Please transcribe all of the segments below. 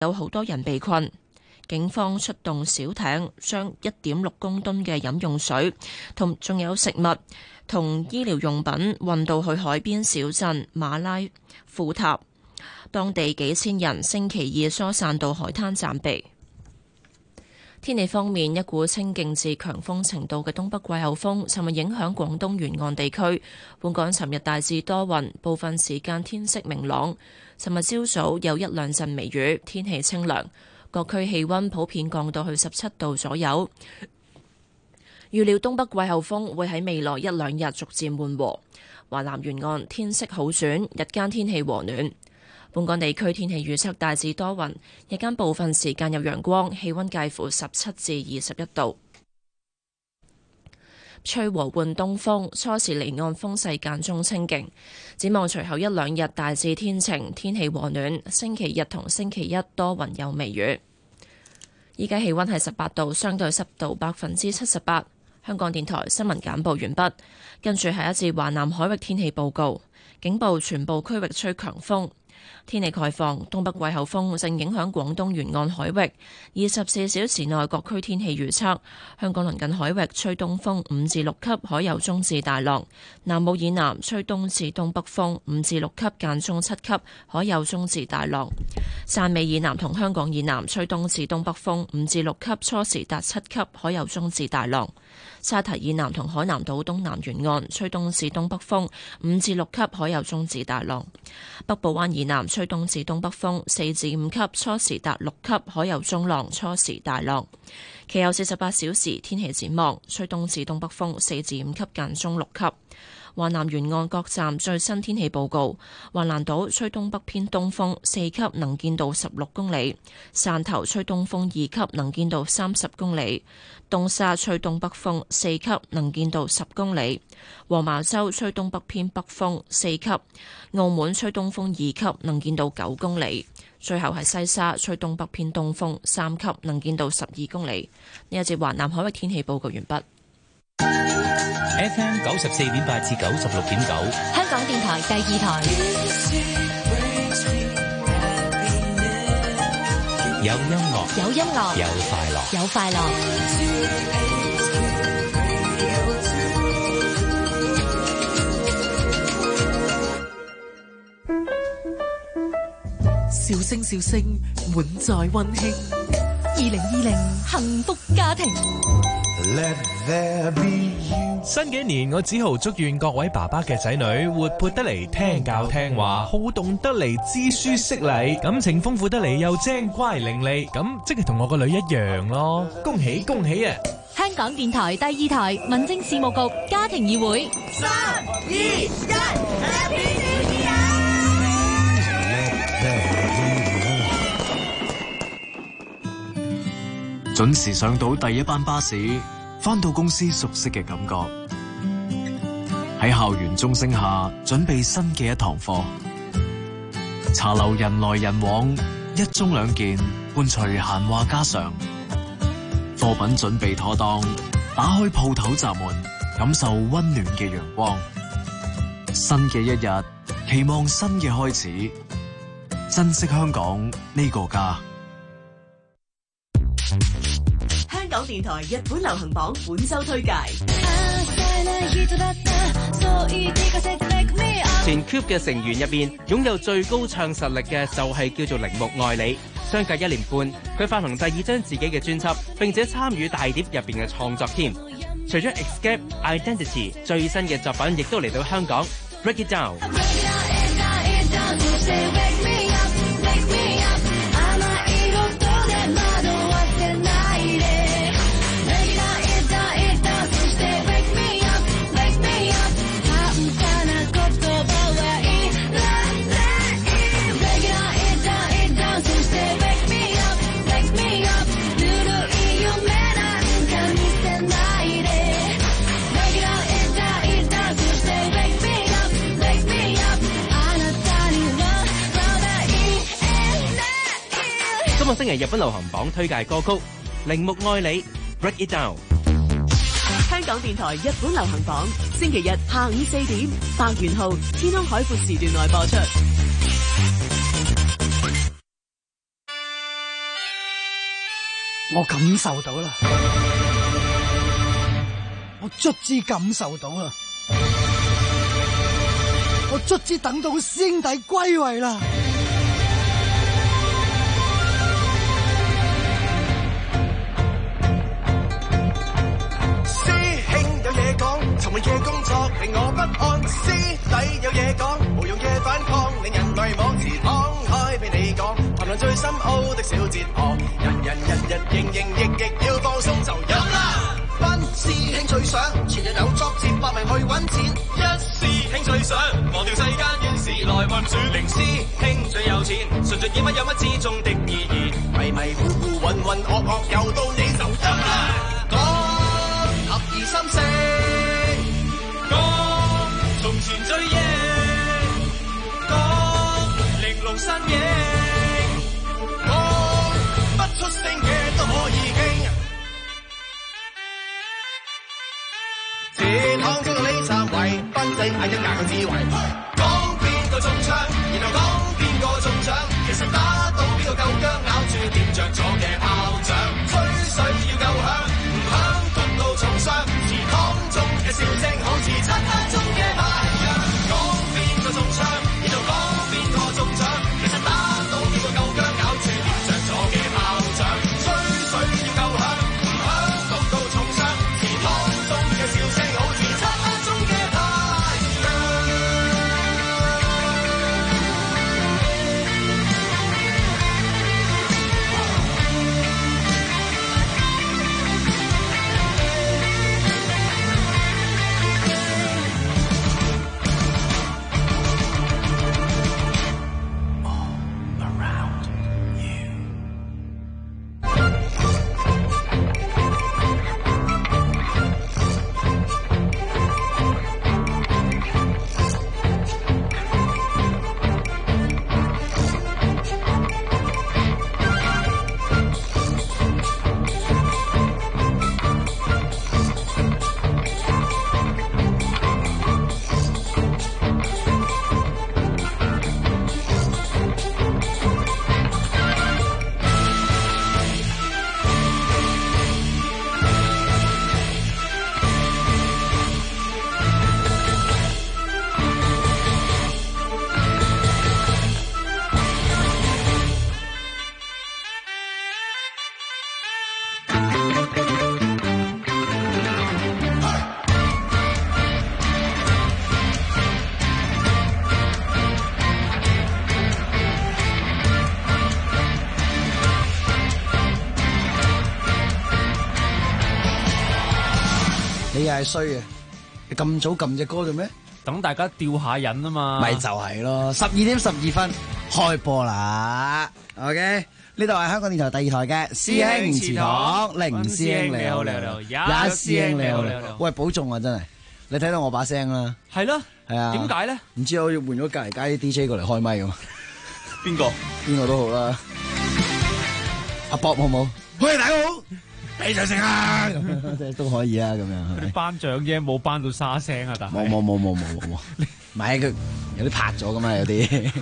有好多人被困。警方出動小艇，將1.6公噸嘅飲用水同仲有食物同醫療用品運到去海邊小鎮馬拉庫塔，當地幾千人星期二疏散到海灘暫避。天氣方面，一股清勁至強風程度嘅東北季候風尋日影響廣東沿岸地區。本港尋日大致多雲，部分時間天色明朗。尋日朝早有1兩陣微雨，天氣清涼，各區氣溫普遍降到去17度左右。預料東北季候風會喺未來1兩日逐漸緩和。華南沿岸天色好轉，日間天氣和暖。本港地區天氣預測大致多雲，日間部分時間有陽光，氣溫介乎17至21度，吹和緩東風，初時離岸風勢間中清勁。展望隨後1兩日大致天晴，天氣和暖。星期日同星期一多雲有微雨。依家氣溫係18度，相對濕度78%。香港電台新聞簡報完畢，跟住係一節華南海域天氣報告，警報全部區域吹強風。天氣概況，東北季候風正影響廣東沿岸海域。24小時內各區天氣預測：香港鄰近海域吹東風5至6級，海有中至大浪；南澳以南吹東至東北風5至6級，間中7級，海有中至大浪；汕尾以南同香港以南吹東至東北風5至6級，初時達7級，海有中至大浪；沙堤以南同海南島東南沿岸吹東至東北風5至6級，海有中至大浪；北部灣以南吹東至東北風4至5級，初時達6級，海有中浪，初時大浪。其後48小時天氣展望，吹東至東北風4至5級，間中6級。華南沿岸各站最新天氣報告：橫瀾島吹東北偏東風4級，能見度16公里；汕頭吹東風2級，能見度30公里；東沙吹東北風4級，能見度10公里；黃茅洲吹東北偏北風4級；澳門吹東風2級，能見度9公里；最後係西沙吹東北偏東風3級，能見度12公里。呢一節華南海域天氣報告完畢。 FM 94.8至96.9， 香港電台第2台。 有音樂， 有音樂， 有快樂， 有快樂。 笑聲笑聲，滿載溫馨。 2020幸福家庭。 新嘅一年，我只好祝願各位爸爸嘅仔女活潑得嚟，聽教聽話，好動得嚟，知書識禮，感情豐富得嚟，又精乖伶俐，咁即係同我個女一樣咯。恭喜恭喜啊！ 香港電台第2台民政事務局家庭議會。 3、2、1 Happy New Year！ 準時上到第一班巴士，返到公司熟悉嘅感覺。喺校園鐘聲下，準備新嘅一堂課。茶樓人來人往，一盅兩件，伴隨閒話家常。貨品準備妥當，打開鋪頭閘門，感受溫暖嘅陽光。新嘅一日，期望新嘅開始，珍惜香港呢個家。 香港電台日本流行榜本周推介。 前 Cube 嘅成員入邊，擁有最高唱實力嘅就係叫做鈴木愛理。相隔1年半，佢發行第2張自己嘅專輯，並且參與大碟入邊嘅創作添。除咗 Escape、Identity， 最新嘅作品亦都嚟到香港。Break It Down。今個星期日本流行榜推介歌曲，鈴木愛理 Break It Down。 香港電台日本流行榜，星期日下午4點，白元浩、天空海闊時段內播出。 我感受到啦，我卒之感受到啦，我卒之等到師兄弟歸位啦。 沉悶嘅工作令我不安，師弟有嘢講，無用嘅反抗令人迷惘，自敞開俾你講，談論最深奧的小哲學，人日營役要放鬆就飲啦。班師兄最想全日有作節搏命去揾錢，一師兄最想忘掉世間怨事來運轉，零師兄最有錢，純粹以乜有乜之中的意義，迷迷糊糊渾渾噩噩又到你就飲啦。講合二三四。從前最贏，講玲瓏身影，講不出聲嘅都可以傾。這趟中嘅呢站位，賓仔嗌一架個智慧，講邊個中槍，然後講邊個中獎，其實打到邊個夠薑，咬住點着咗嘅炮仗，吹水要夠響，唔響焗到重傷，祠堂中嘅笑聲好似漆黑中嘅太陽，講邊個中槍，然後講邊個中獎，其實打到邊個夠薑，咬住點着咗嘅炮仗，吹水要夠響，唔響焗到重傷，祠堂中嘅笑聲好似漆黑中嘅太陽。 你又係衰嘅，你咁早撳隻歌做咩？ 等大家吊下癮啊嘛。 咪就係咯，12:12開播啦。OK， 呢度係香港電台第2台嘅師兄祠堂，凌師兄你好，一師兄你好。喂，保重啊，真係，你睇到我把聲啦。 係咯， 係啊。點解咧？ 唔知我要換咗隔離街啲 DJ 過嚟開咪咁。邊個都好啦。阿 Bob 好冇？喂，大家好。俾掌聲啊！咁都可以啊，咁樣。 頒獎啫，冇頒到沙聲啊！但係冇，唔係佢有啲拍咗噶嘛，有啲。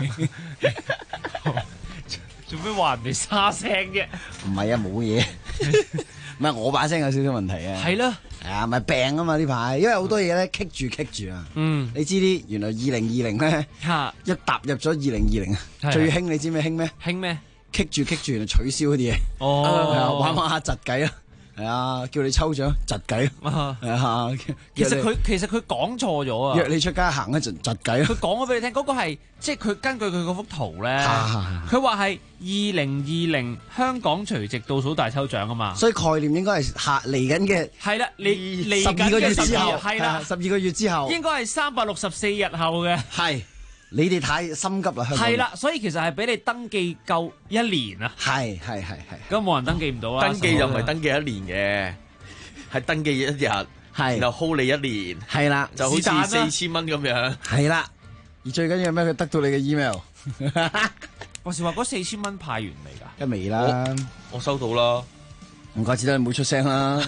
做咩話人哋沙聲啫？ 唔係啊，冇嘢。唔係我把聲有少少問題啊。 係咯。 係啊，咪病啊嘛呢排，因為好多嘢咧棘住啊。嗯。你知啲原來2020咧，一踏入咗2020啊，最興你知咩興咩？ 興咩？ 棘住，原來取消嗰啲嘢。哦。係啊，玩下窒計啊。係啊，叫你抽獎窒計啊！係啊， 其實佢講錯咗啊！ 約你出街行一陣窒計啊！ 佢講咗俾你聽，嗰個係即係佢根據佢嗰幅圖咧，佢話係2020香港除夕倒數大抽獎啊嘛， 所以概念應該係嚟緊嘅係啦，嚟 12個月之後係啦 ，12個月之後應該係364日後嘅係。你哋太心急啦， 係啦，所以其實係俾你登記夠1年啊， 係， 咁冇人登記唔到啊， 登記就唔係登記1年嘅，係登記1日，係，然後 hold 你1年， 係啦， 就好似4000蚊咁樣， 係啦，而最緊要咩？佢得到你嘅 email， 我是話嗰4000蚊派完未㗎？ 一未啦， 我收到啦， 唔怪之得你冇出聲啦，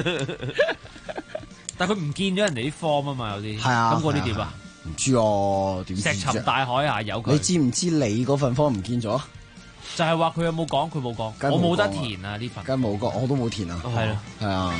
但係佢唔見咗人哋啲 form 啊嘛，有啲， 係啊， 咁嗰啲點啊？ 唔知啊，點知石沉大海啊，有佢。 你知唔知你嗰份科唔見咗？ 就係話佢有冇講，佢冇講，我冇得填啊呢份。 梗係冇講，我都冇填啊。 係咯， 係啊。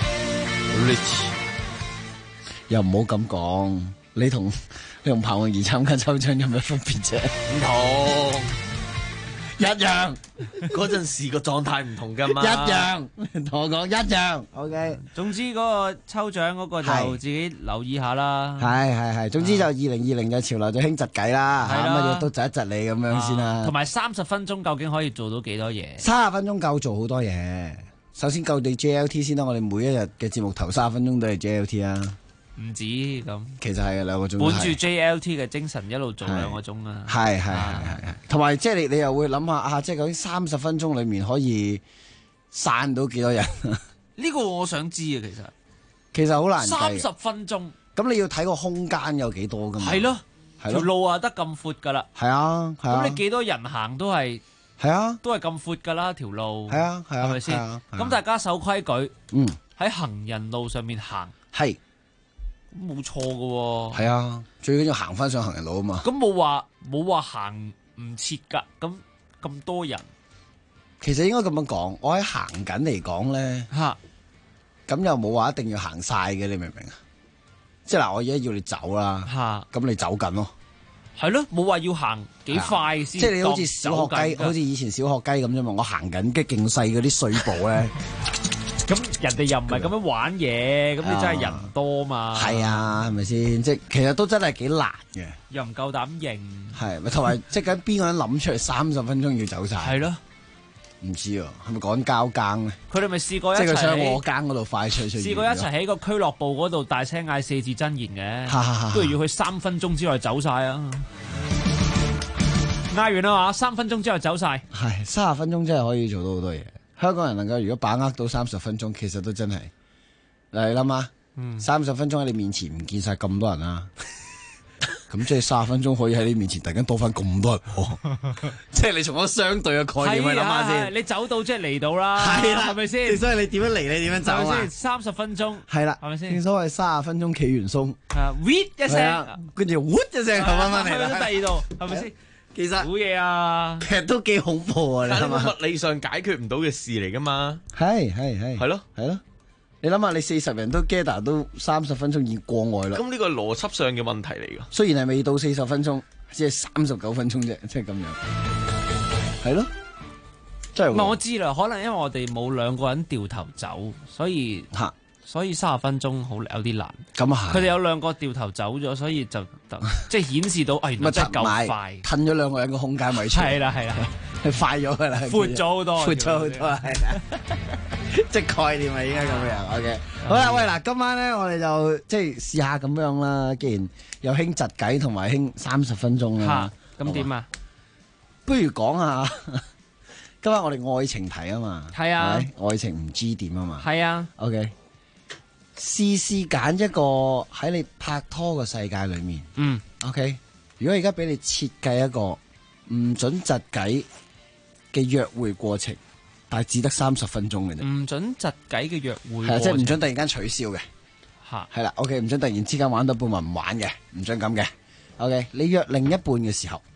又唔好咁講，你同彭詠儀參加抽獎有咩分別啫？ 唔同。 一樣， 嗰陣時個狀態唔同噶嘛。 一樣，同我講一樣。OK。 總之嗰個抽獎嗰個就自己留意下啦。 係。總之就2020就潮流就興窒計啦，乜嘢都窒一窒你咁樣先啦。 同埋30分鐘究竟可以做到幾多嘢 ？30分鐘夠做好多嘢。首先夠你 JLT 先啦，我哋每一日嘅節目頭30分鐘都係 JLT 啊。 唔止咁， 其實係2個鐘。 本住 JLT 嘅精神一路做2個鐘啊！ 係，同埋即係你又會諗下啊，即係究竟30分鐘裡面可以散到幾多人？ 呢個我想知啊， 其實好難計。 30分鐘， 咁你要睇個空間有幾多㗎嘛？ 係咯，條路啊得咁闊㗎啦。 係啊， 咁你幾多人行都係都係咁闊㗎啦條路。 係啊， 係咪先？咁大家守規矩，喺行人路上面行係。 冇錯㗎喎， 係啊，最緊要行翻上行人路啊嘛。 咁冇話行唔切㗎，咁多人， 其實應該咁樣講，我喺行緊嚟講咧，咁又冇話一定要行晒嘅，你明唔明啊？即係嗱，我而家要你走啦，咁你走緊咯， 係咯，冇話要行幾快先。 即係你好似小學雞，好似以前小學雞咁啫嘛，我行緊嘅勁細嗰啲碎步咧。 咁人哋又唔係咁樣玩嘢，咁你真係人多嘛？ 係啊，係咪先？即係其實都真係幾難嘅， 又唔夠膽認。 係咪同埋即係邊個人諗出嚟30分鐘要走晒？ 係咯， 唔知喎，係咪趕交更咧？ 佢哋咪試過一齊， 即係佢想我更嗰度快脆脆。 試過一齊喺個俱樂部嗰度大聲嗌4字真言嘅，不如要佢3分鐘之內走晒啊！嗌完啦嘛，3分鐘之後走晒。 係30分鐘真係可以做到好多嘢。香港人能夠如果把握到30分鐘，其實都真係嗱，你諗下，30分鐘喺你面前唔見晒咁多人啦，咁即係30分鐘可以喺你面前突然間多翻咁多人，即係你從一個相對嘅概念去諗下先。 你走到即係嚟到啦，係啦，係咪先？ 所以你點樣嚟，你點樣走啊 ？30分鐘係啦， 係咪先？ 正所謂30分鐘企完鬆， 一聲， 跟住一聲咁翻翻嚟啦， 去到第2度，係咪先？ 其實好嘢啊！ 其實都幾恐怖啊！你諗下， 物理上解決唔到嘅事嚟噶嘛？ 係咯。 你諗下，你40人都 gather 都30分鐘已經過外啦。 咁呢個係邏輯上嘅問題嚟噶。 雖然係未到40分鐘，只係39分鐘啫，即係咁樣。係咯，真係。 唔係我知啦，可能因為我哋冇2個人掉頭走，所以30分鐘好有啲難。 咁啊佢哋有2個掉頭走咗，所以就即係顯示到原來真係夠快， 褪咗2個人個空間位出。 係啦， 係快咗噶啦， 闊咗好多， 係啦，即係概念係應該咁樣。OK，好啦，喂嗱，今晚咧我哋就即係試下咁樣啦。既然有興窒計同埋興30分鐘啦， 咁點啊？ 不如講下今晚我哋愛情題啊嘛。 係啊， 愛情唔知點啊嘛。係啊。 OK。試揀一個喺你拍拖嘅世界裏面，OK。如果而家俾你設計一個唔准窒計嘅約會過程，但係只得30分鐘嘅啫。 唔准窒計嘅約會， 係即係唔准突然間取消嘅。係啦，OK，唔准突然之間玩到半晚唔玩嘅，唔准咁嘅。OK，你約另一半嘅時候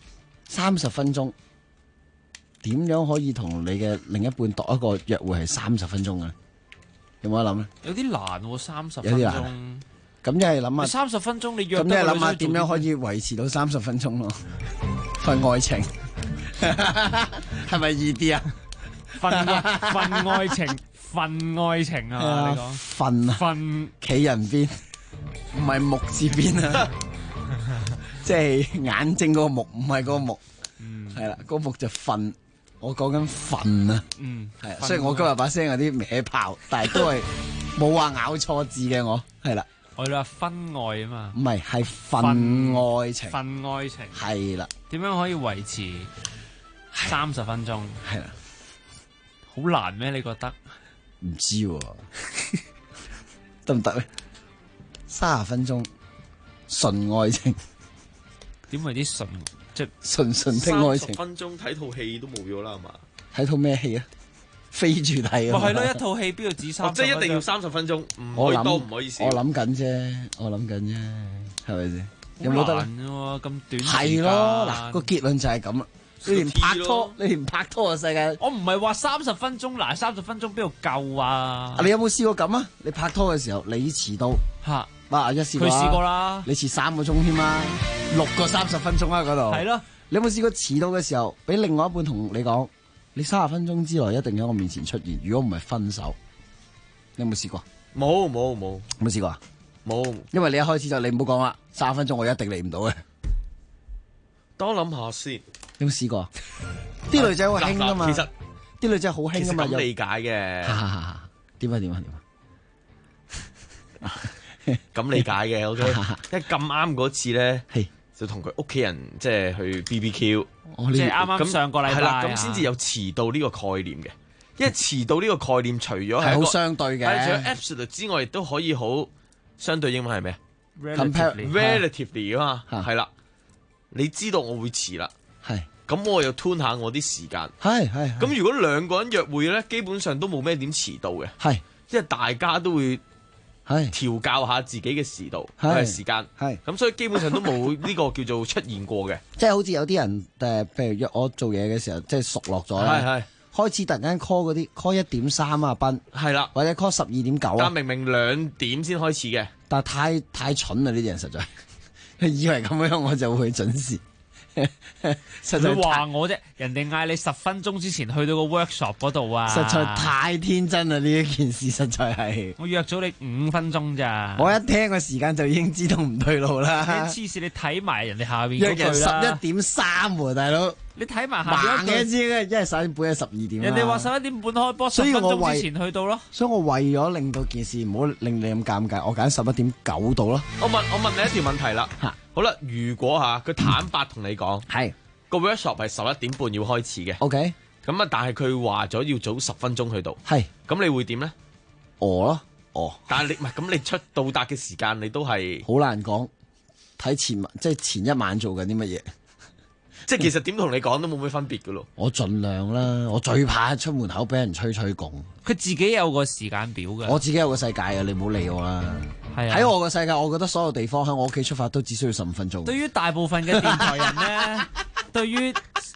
，30分鐘，點樣可以同你嘅另一半度一個約會係30分鐘嘅？有冇得諗咧？ 有啲難喎，30分鐘。 有啲難。咁一係諗下 30分鐘，你約咁一係諗下點樣可以維持到30分鐘咯？份愛情係咪易啲啊？ 份愛情啊！你講份企人邊，唔係木字邊啊！即係眼睛嗰個木，唔係嗰個木。係啦，嗰個木就份。我講緊份啊，係，雖然我今日把聲有啲歪炮，但係都係冇話咬錯字嘅，我係啦。 我哋話分愛啊嘛， 唔係，係份愛情， 份愛情係啦。 點樣可以維持30分鐘？ 係啦， 好難咩？你覺得？ 唔知得唔得咧？30分鐘純愛情， 點為啲純？即純的愛情。 30分鐘睇套戲都冇咗啦，係嘛？ 睇套咩戲啊？飛住睇啊！ 係咯，一套戲邊度止30？ 即係一定要30分鐘，唔可以多，唔可以少。 我諗緊啫，係咪先？有冇得咧？ 咁短係咯，嗱個結論就係咁啦。 你連拍拖嘅世界， 我唔係話30分鐘，嗱30分鐘邊度夠啊？ 你有冇試過咁啊？你拍拖嘅時候你遲到嚇， 一試過， 佢試過啦， 你遲3個鐘添啦，6個30分鐘啊嗰度。 係咯， 你有冇試過遲到嘅時候，俾另外一半同你講，你30分鐘之內一定喺我面前出現，如果唔係分手？你有冇試過？ 冇試過啊？ 冇， 因為你一開始就你唔好講啦，30分鐘我一定嚟唔到嘅。 等我諗下先。 有冇試過？啲女仔好興噶嘛， 其實啲女仔好興噶嘛， 咁理解嘅。 點啊？ 咁理解嘅，OK。因為咁啱嗰次咧，就同佢屋企人即係去 BBQ， 即係啱啱上個禮拜係啦，咁先至有遲到呢個概念嘅。因為遲到呢個概念，除咗係好相對嘅， 除咗 absolute 之外，亦都可以好相對。英文係咩 ？relatively 啊嘛，係啦。你知道我會遲啦， 係咁我又 turn 下我啲時間， 係咁如果兩個人約會咧，基本上都冇咩點遲到嘅， 係因為大家都會調教下自己嘅時間，係咁，所以基本上都冇呢個叫做出現過嘅。 即係好似有啲人譬如約我做嘢嘅時候，即係熟落咗咧，開始突然間 call 嗰啲 call 1.3啊賓， 係啦， 或者 call 12.9， 但明明2點先開始嘅， 但係太蠢啦呢啲人實在。以為咁樣我就會準時，實在你話我啫，人哋嗌你10分鐘之前去到個 workshop 嗰度啊， 實在太天真啦！呢一件事實在係， 我約咗你5分鐘咋， 我一聽個時間就已經知道唔對路啦。 黐線，你睇埋人哋下邊約人嗰句啦 11.3喎，大佬， 你睇埋下邊盲嘅知嘅，因為11點半係12點。 人哋話11點半開波，10分鐘之前去到咯。 所以我為咗令到件事唔好令你咁尷尬，我揀11.9度咯。 我問你一條問題啦。好啦，如果佢坦白同你講， 係個 workshop 係11點半要開始嘅 ，OK， 咁啊，但係佢話咗要早10分鐘去到， 係，咁你會點咧？ 咯， 但係你唔係咁，你到達嘅時間你都係好難講，睇即係前一晚做緊啲乜嘢， 即係其實點同你講都冇咩分別噶咯。 我盡量啦，我最怕出門口俾人吹拱。 佢自己有個時間表嘅， 我自己有個世界嘅，你唔好理我啦。喺我個世界，我覺得所有地方喺我屋企出發都只需要15分鐘。 對於大部分嘅電台人咧，對於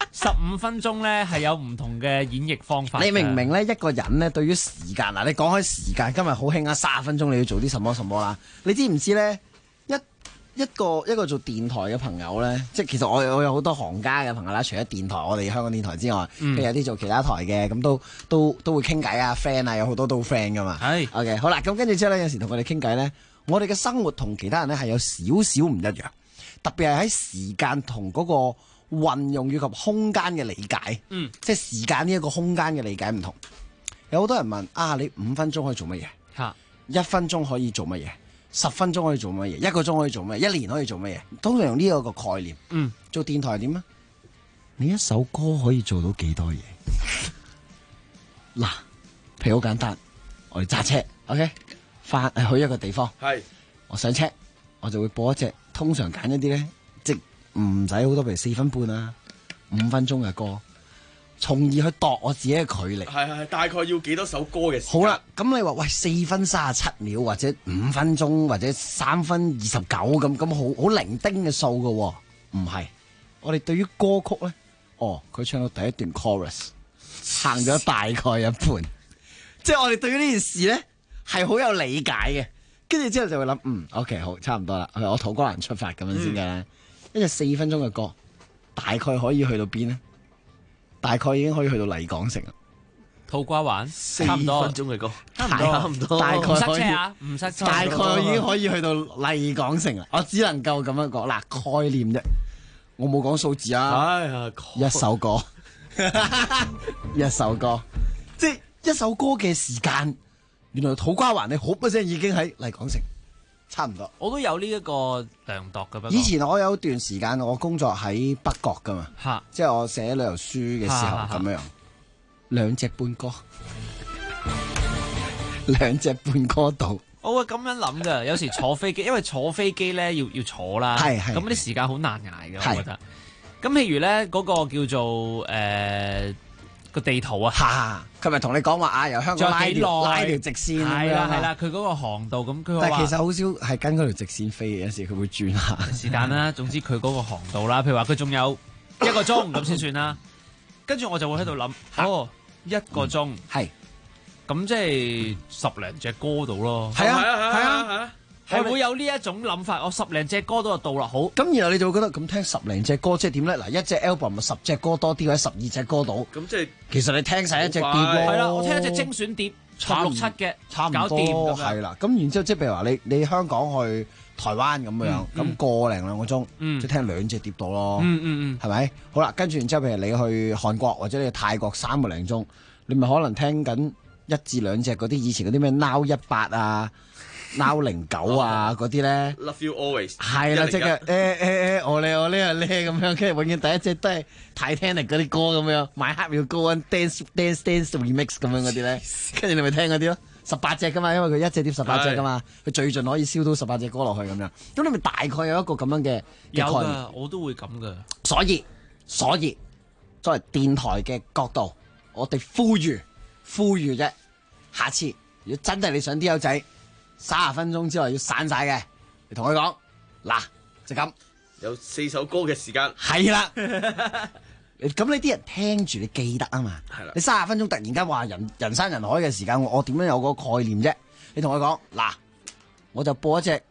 15分鐘咧係有唔同嘅演繹方法。 你明唔明咧？一個人咧對於時間嗱，你講開時間，今日好興啊，30分鐘你要做啲什麼啦？你知唔知咧？一個做電台嘅朋友咧，即係其實我有好多行家嘅朋友啦，除咗電台，我哋香港電台之外，譬如有啲做其他台嘅，咁都會傾偈啊 friend 啊，有好多都 friend 噶嘛。係 OK 好啦，咁跟住之後咧，有時同佢哋傾偈咧，我哋嘅生活同其他人咧係有少少唔一樣，特別係喺時間同嗰個運用以及空間嘅理解，即係時間呢一個空間嘅理解唔同。有好多人問啊，你5分鐘可以做乜嘢？1分鐘可以做乜嘢？10分鐘可以做乜嘢？1個鐘可以做乜嘢？1年可以做乜嘢？通常用呢一個概念。做電台點啊？你一首歌可以做到幾多嘢？嗱，譬如好簡單，我哋揸車 ，OK， 去一個地方，係，我上車，我就會播一隻，通常揀一啲咧，即唔使好多，譬如4分半啊、5分鐘嘅歌。從而去度我自己嘅距離， 係大概要幾多首歌嘅時間？ 好啦，咁你話喂4分37秒或者5分鐘或者3分29咁好零丁嘅數㗎喎，唔係。我哋對於歌曲咧，佢唱到第一段 chorus， 行咗大概一半，即係我哋對於呢件事咧係好有理解嘅。跟住之後就會諗，OK 好，差唔多啦，我土瓜灣出發咁樣先嘅。一隻4分鐘嘅歌，大概可以去到邊咧？大概已經可以去到麗港城啦， 土瓜灣差唔多4分鐘嘅歌，差唔多， 大概唔塞車啊，唔塞車， 大概已經可以去到麗港城啦。我只能夠咁樣講，嗱概念啫，我冇講數字啊。一首歌，一首歌，即係一首歌嘅時間，原來土瓜灣你好一聲已經喺麗港城。差唔多， 我都有呢一個量度嘅。 以前我有段時間我工作喺北角噶嘛，即係我寫旅遊書嘅時候咁樣，2隻半歌，2隻半歌到。 我會咁樣諗㗎，有時坐飛機，因為坐飛機咧要坐啦，咁啲時間好難捱嘅，我覺得。咁譬如咧嗰個叫做個地圖啊， 佢咪同你講話由香港拉條直線， 係啦，佢嗰個航道咁，佢話但係其實好少係跟嗰條直線飛嘅，有時佢會轉下時間啦。總之佢嗰個航道啦，譬如話佢仲有 1個鐘咁先算啦。跟住我就會喺度諗，哦，1個鐘係， 咁即係10零隻歌到咯。 係啊， 係會有呢一種諗法。我10零隻歌都就到啦，好。 咁然後你就會覺得咁聽10零隻歌即係點咧？嗱，一隻 album 咪10隻歌多啲，或者12隻歌到。 咁即係其實你聽晒一隻碟咯。 係啦，我聽一隻精選碟，6、7嘅， 差唔搞掂咁樣。 係啦，咁然之後即係譬如話你香港去台灣咁樣，咁個零2個鐘，即係聽2隻碟到咯。係咪？好啦，跟住然之後譬如你去韓國或者你去泰國3個零鐘，你咪可能聽緊1至2隻嗰啲以前嗰啲咩 Now 18啊。Now 09啊嗰啲咧 ，Love You Always 係啦，即係我呢咁樣，跟住永遠第一隻都係 Titanic 嗰啲歌咁樣，My Heart Will Go On Dance Remix 咁樣嗰啲咧，跟住你咪聽嗰啲咯，18隻噶嘛，因為佢一隻碟18隻噶嘛，佢最盡可以燒到18隻歌落去咁樣，咁你咪大概有一個咁樣嘅概念。 有噶，我都會咁噶。 所以作為電台嘅角度，我哋呼籲啫，下次如果真係你想啲友仔30分鐘之內要散晒嘅，你同佢講嗱就咁， 有4首歌嘅時間。 係啦，咁呢啲人聽住你記得啊嘛。係啦，你30分鐘突然間話人山人海嘅時間，我點樣有個概念啫？你同佢講嗱，我就播一隻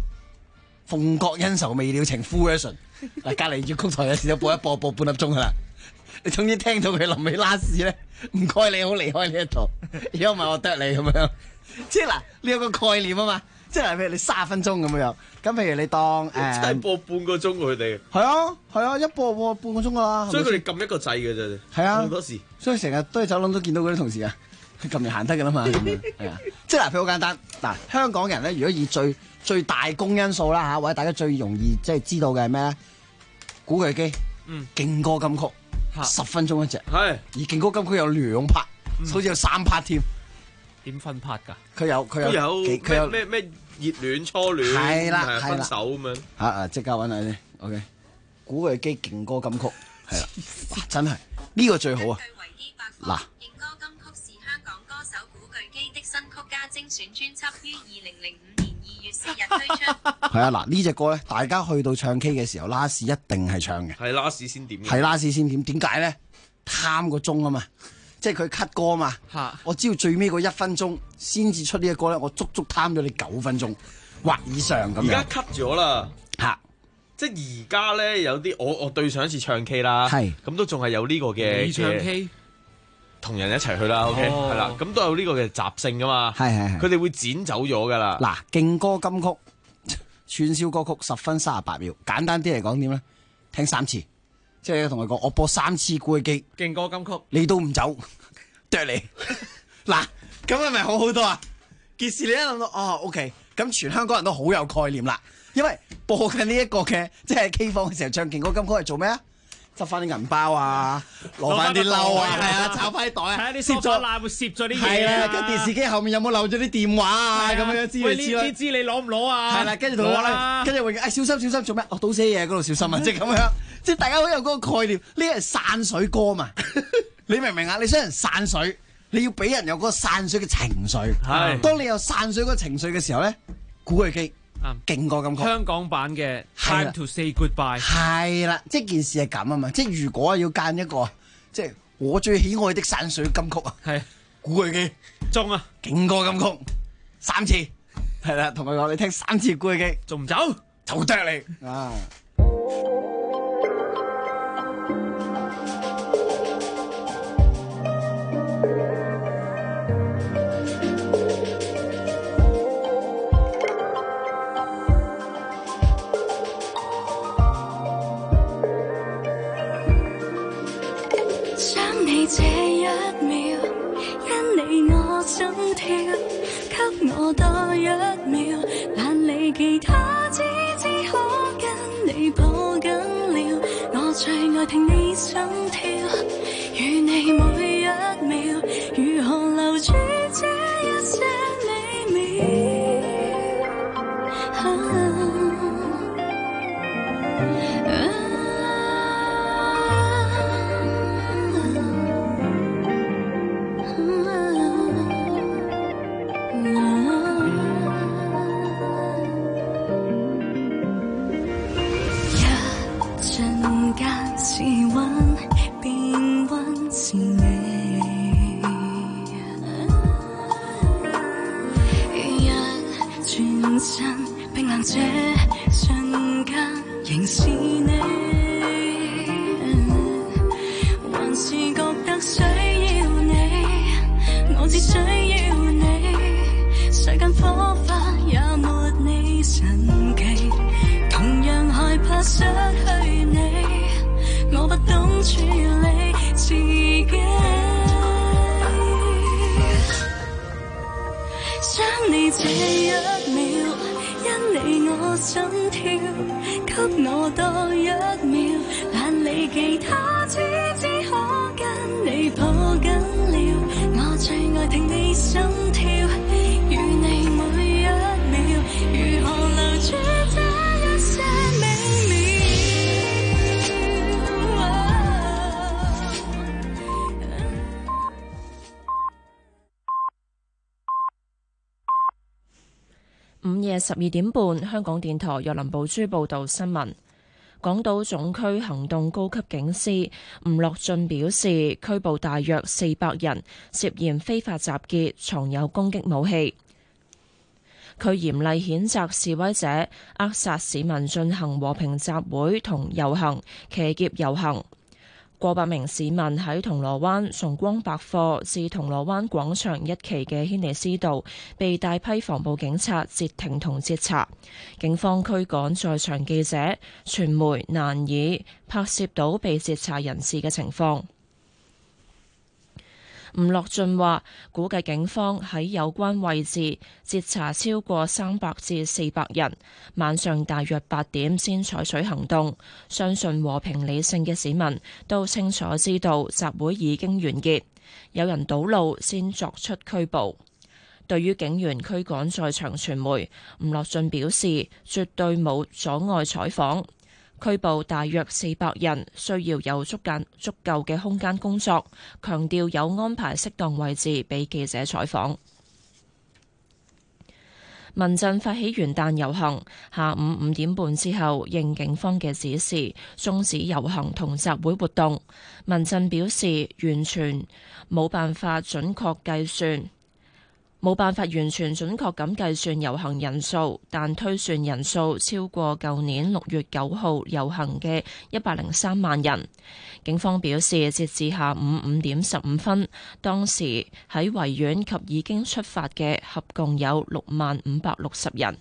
《鳳閣恩仇未了情》full version。嗱，隔離粵曲台有時就播半粒鐘噶啦。你總之聽到佢臨尾拉屎咧，唔該你好離開呢一度，如果唔係我得你咁樣。即係嗱，你有個概念啊嘛，即係譬如你30分鐘咁樣，咁譬如你當真係播半個鐘佢哋。 係啊，一播半個鐘噶啦。 所以佢哋撳一個掣嘅啫。 係啊， 好多時。 所以成日都喺走廊都見到嗰啲同事啊，佢撳完行得噶啦嘛。係啊，即係嗱，譬如好簡單，嗱，香港人咧，如果以最大公因素啦嚇，或者大家最容易即係知道嘅係咩咧？古巨基，勁歌金曲，10分鐘一隻。係。而勁歌金曲有2 part，好似有3 part 添。 點分拍㗎？ 佢有咩熱戀初戀係啦， 分手咁樣嚇即刻揾下先。OK， 古巨基勁歌金曲係啦，真係呢個最好啊！嗱， 勁歌金曲是香港歌手古巨基的新曲加精選專輯，於2005年2月4日推出。 係啊，嗱呢隻歌咧，大家去到唱 K 嘅時候，拉屎一定係唱嘅。 係拉屎先點？ 係拉屎先點？點解咧？貪個鐘啊嘛！即係佢 cut 歌嘛，我知道最尾嗰1分鐘先至出呢一個咧，我足足貪咗你9分鐘或以上咁樣。 而家 cut 咗啦，即係而家咧有啲我對上一次唱 K 啦，咁都仲係有呢個嘅。你唱 K 同人一齊去啦 ，OK 係啦，咁都有呢個嘅習性噶嘛，佢哋會剪走咗噶啦。 嗱，勁歌金曲串燒歌曲10分38秒，簡單啲嚟講點咧？聽3次。即係同佢講，我播3次古巨基勁歌金曲， 你都唔走，剁你嗱，咁係咪好好多啊？件事你一諗到，OK， 咁全香港人都好有概念啦。因為播緊呢一個嘅，即係 K 房嘅時候唱勁歌金曲係做咩啊？執翻啲銀包啊，攞翻啲褸啊，係啊，炒翻啲袋啊， 睇下啲攝咗罅會攝咗啲嘢。 係啊，跟電視機後面有冇漏咗啲電話啊？咁樣之類。 喂，呢支你攞唔攞啊？ 係啦，跟住同我啦，跟住永遠小心做咩？倒瀉嘢嗰度小心啊！即係咁樣，即係大家好有嗰個概念。呢係散水歌嘛？你明唔明啊？你想人散水，你要俾人有嗰個散水嘅情緒。係。當你有散水嗰個情緒嘅時候咧，古巨基。勁歌金曲， 香港版嘅 Time to Say Goodbye 係啦，即係件事係咁啊嘛，即係如果要揀一個，即係我最喜愛的散水金曲啊，係古巨基中啊， 勁歌金曲3次，係啦，同佢講你聽3次古巨基， 仲唔走？ 就得你啊！ 這一秒，因你我心跳，給我多1秒，懶理其他，只可跟你抱緊了。我最愛聽你心跳，與你每1秒，如何留住這一些美妙。是這瞬間仍是你，還是覺得需要你，我只需要你，世間火花也沒你神奇，同樣害怕失去你，我不懂處理自己，想你這一秒，因你我心跳，給我多一秒，懶理其他，只可跟你抱緊了，我最愛聽你心跳，與你每一秒，如何留住這一些美妙。 午夜12點半，香港電台若林寶珠報道新聞。港島總區行動高級警司吳樂俊表示，拘捕大約400人，涉嫌非法集結、藏有攻擊武器。佢嚴厲譴責示威者扼殺市民進行和平集會同遊行、騎劫遊行。過百名市民喺銅鑼灣崇光百貨至銅鑼灣廣場一期嘅軒尼詩道被大批防暴警察截停同截查，警方驅趕在場記者，傳媒難以拍攝到被截查人士嘅情況。吳樂俊話，估計警方喺有關位置截查超過300至400人，晚上大約8點先採取行動。相信和平理性嘅市民都清楚知道集會已經完結，有人堵路先作出拘捕。對於警員驅趕在場傳媒，吳樂俊表示絕對冇阻礙採訪。拘捕大約400人，需要有足夠嘅空間工作，強調有安排適當位置俾記者採訪。民陣發起元旦遊行，下午5點半之後，應警方嘅指示，終止遊行同集會活動。民陣表示完全冇辦法完全準確咁計算遊行人數，但推算人數超過舊年6月9號遊行嘅103萬人。警方表示，截至下午5點15分，當時喺維園及已經出發嘅合共有60560人。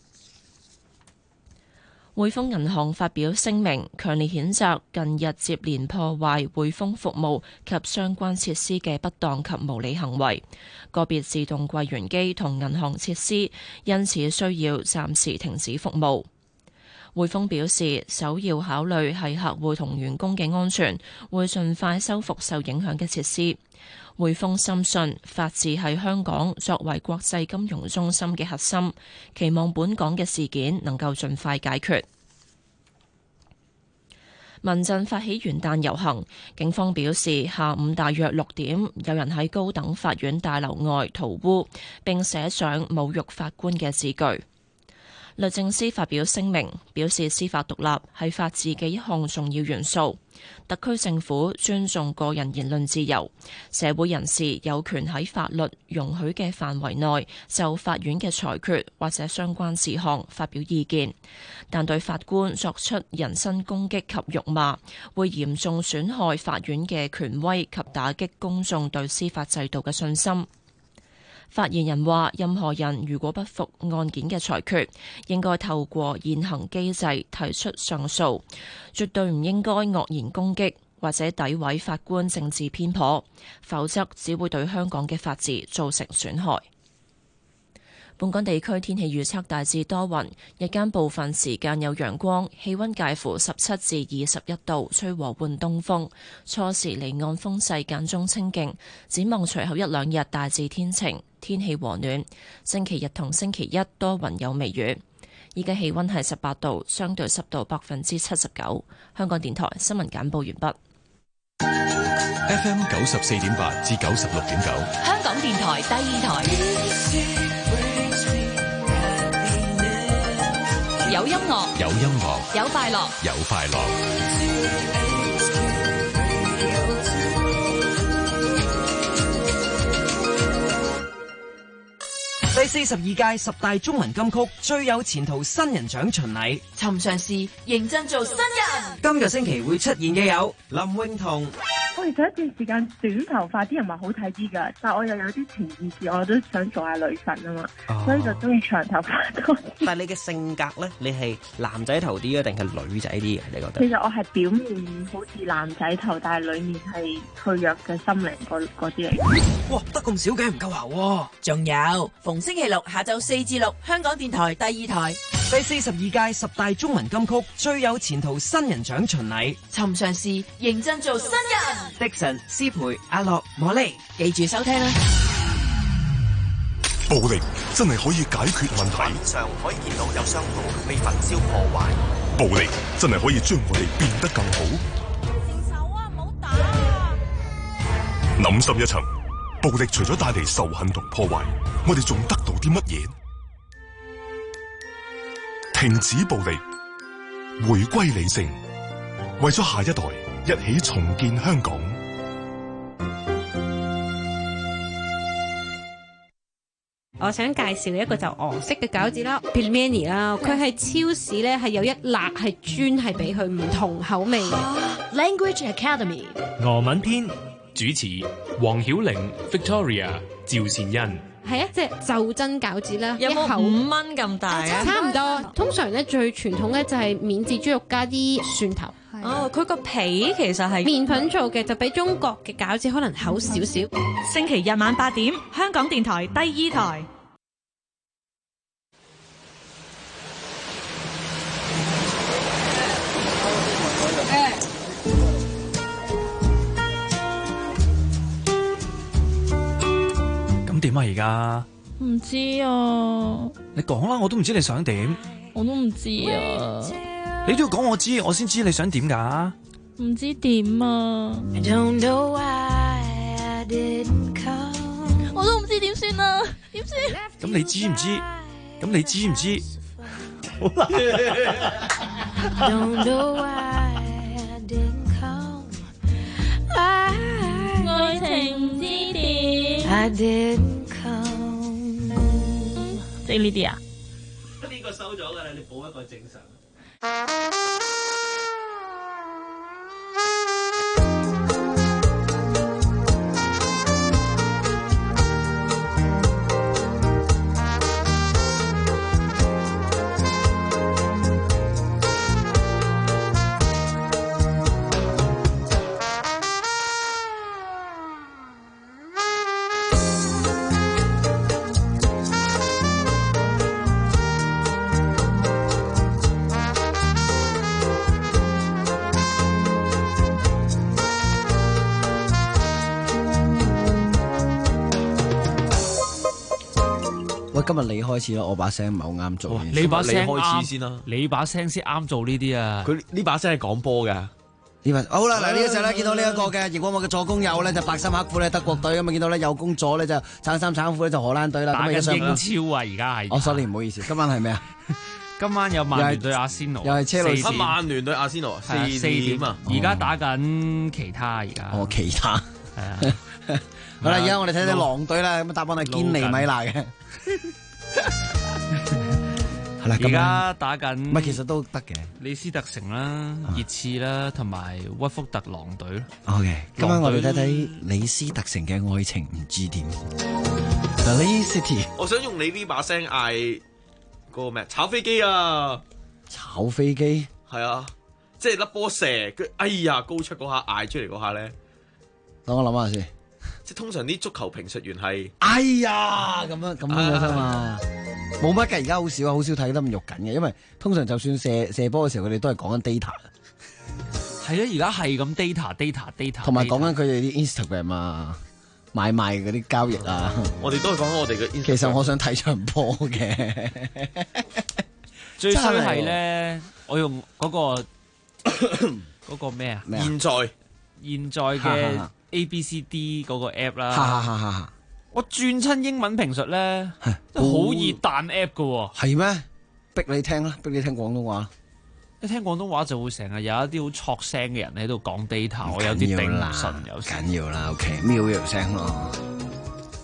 匯豐銀行發表聲明，強烈譴責近日接連破壞匯豐服務及相關設施嘅不當及無理行為，個別自動櫃員機同銀行設施因此需要暫時停止服務。匯豐表示，首要考慮係客戶同員工嘅安全，會盡快修復受影響嘅設施。匯豐深信法治係香港作為國際金融中心嘅核心，期望本港嘅事件能夠盡快解決。民陣發起元旦遊行，警方表示下午大約6點，有人喺高等法院大樓外塗污並寫上侮辱法官嘅字句。律政司發表聲明，表示司法獨立係法治嘅一項重要元素。特區政府尊重個人言論自由，社會人士有權喺法律容許嘅範圍內就法院嘅裁決或者相關事項發表意見，但對法官作出人身攻擊及辱罵，會嚴重損害法院嘅權威及打擊公眾對司法制度嘅信心。發言人話，任何人如果不服案件嘅裁決，應該透過現行機制提出上訴，絕對唔應該惡言攻擊或者詆毀法官政治偏頗，否則只會對香港嘅法治造成損害。本港地區天氣預測大致多雲，日間部分時間有陽光，氣溫介乎17至21度，吹和緩東風，初時離岸風勢間中清勁。展望隨後一兩日大致天晴，天氣和暖。星期日同星期一多雲有微雨。依家氣溫係18度，相對濕度79%。香港電台新聞簡報完畢。 FM 94.8至96.9， 香港電台第二台。有音樂， 有音樂， 有快樂， 有快樂。 第42屆10大中文金曲最有前途新人獎巡禮， 尋常事認真做新人。 今個星期會出現嘅有林詠彤。 我哋有一段時間短頭髮啲人話好睇啲㗎，但我又有啲情意結，我都想做下女神啊嘛，所以就中意長頭髮多啲。 但係你嘅性格咧，你係男仔頭啲啊，定係女仔啲嘅？你覺得？ 其實我係表面好似男仔頭，但係裡面係脆弱嘅心靈嗰啲嚟。 哇，得咁少嘅唔夠喉喎！ 仲有逢星期六下晝4至6，香港電台第2台第42屆10大中文金曲最有前途新人獎巡禮， 尋常事認真做新人。 Dixon、施培、阿樂、莫莉， 記住收聽啦！ 暴力真係可以解決問題。 畫面上可以見到有商鋪被焚燒破壞。 暴力真係可以將我哋變得更好。 停手啊！唔好打啊！ 諗深一層，暴力除咗帶嚟仇恨同破壞，我哋仲得到啲乜嘢？停止暴力，回歸理性，為咗下一代，一起重建香港。 我想介紹一個就俄式嘅餃子啦 Pelmeni 啦，佢係超市咧係有一辣係專係俾佢唔同口味嘅。 Language Academy 俄文篇主持黃曉玲、Victoria、趙善恩。 係一隻袖珍餃子啦， 有冇一口 5蚊咁大啊？ 差唔多。通常咧最傳統咧就係免治豬肉加啲蒜頭。 哦，佢個皮其實係麵粉做嘅，就比中國嘅餃子可能厚少少。 星期日晚8點，香港電台第2台。 咁點啊？而家唔知啊， 你講啦，我都唔知你想點。 我都唔知啊。 你都要講我知，我先知你想點㗎。 唔知點啊！我都唔知點算啊！點算？ 咁你知唔知？咁你知唔知？好難。 愛情唔知點。即係呢啲啊？ 呢個收咗㗎啦，你補一個正常。 今日你開始啦，我把聲唔係好啱做。 你把聲開始先啦， 你把聲先啱做呢啲啊！ 佢呢把聲係講波㗎。 好啦，嗱呢個時候咧，見到呢一個嘅熒光幕嘅助攻友咧就白衫黑褲咧德國隊咁啊，見到咧右攻左咧就橙衫橙褲咧就荷蘭隊啦。 打緊英超啊！而家係。 sorry 唔好意思，今晚係咩啊？ 今晚有曼聯對阿仙奴， 又係車路士。 曼聯對阿仙奴4點啊！ 而家打緊其他而家。 其他係啊。 好啦，而家我哋睇睇狼隊啦，咁啊答案係堅尼米娜嘅。係啦， 而家打緊， 唔係其實都得嘅。 李斯特城啦、熱刺啦，同埋屈福特狼隊咯。 OK， 今晚我哋睇睇李斯特城嘅愛情唔知點。The Lee City， 我想用你呢把聲嗌嗰個咩？炒飛機啊！ 炒飛機係啊，即係粒波射，佢哎呀高出嗰下嗌出嚟嗰下咧。 等我諗下先。 即係通常啲足球評述員係哎呀咁樣啫嘛，冇乜㗎，而家好少睇得咁肉緊嘅，因為通常就算射波嘅時候，佢哋都係講緊 data。 係啊，而家係咁 data， 同埋講緊佢哋啲 Instagram 啊，買賣嗰啲交易啊。 我哋都係講緊我哋嘅 Instagram。 其實我想睇場波嘅， 最衰係咧，我用嗰個咩啊？現在嘅。ABCD 嗰個 app 啦，我轉親英文評述咧，都好易彈 app 噶喎。 係咩？逼你聽啦，逼你聽廣東話。 一聽廣東話就會成日有一啲好挫聲嘅人喺度講 data，我有啲頂唔順，有時緊要啦。OK，瞄條聲咯。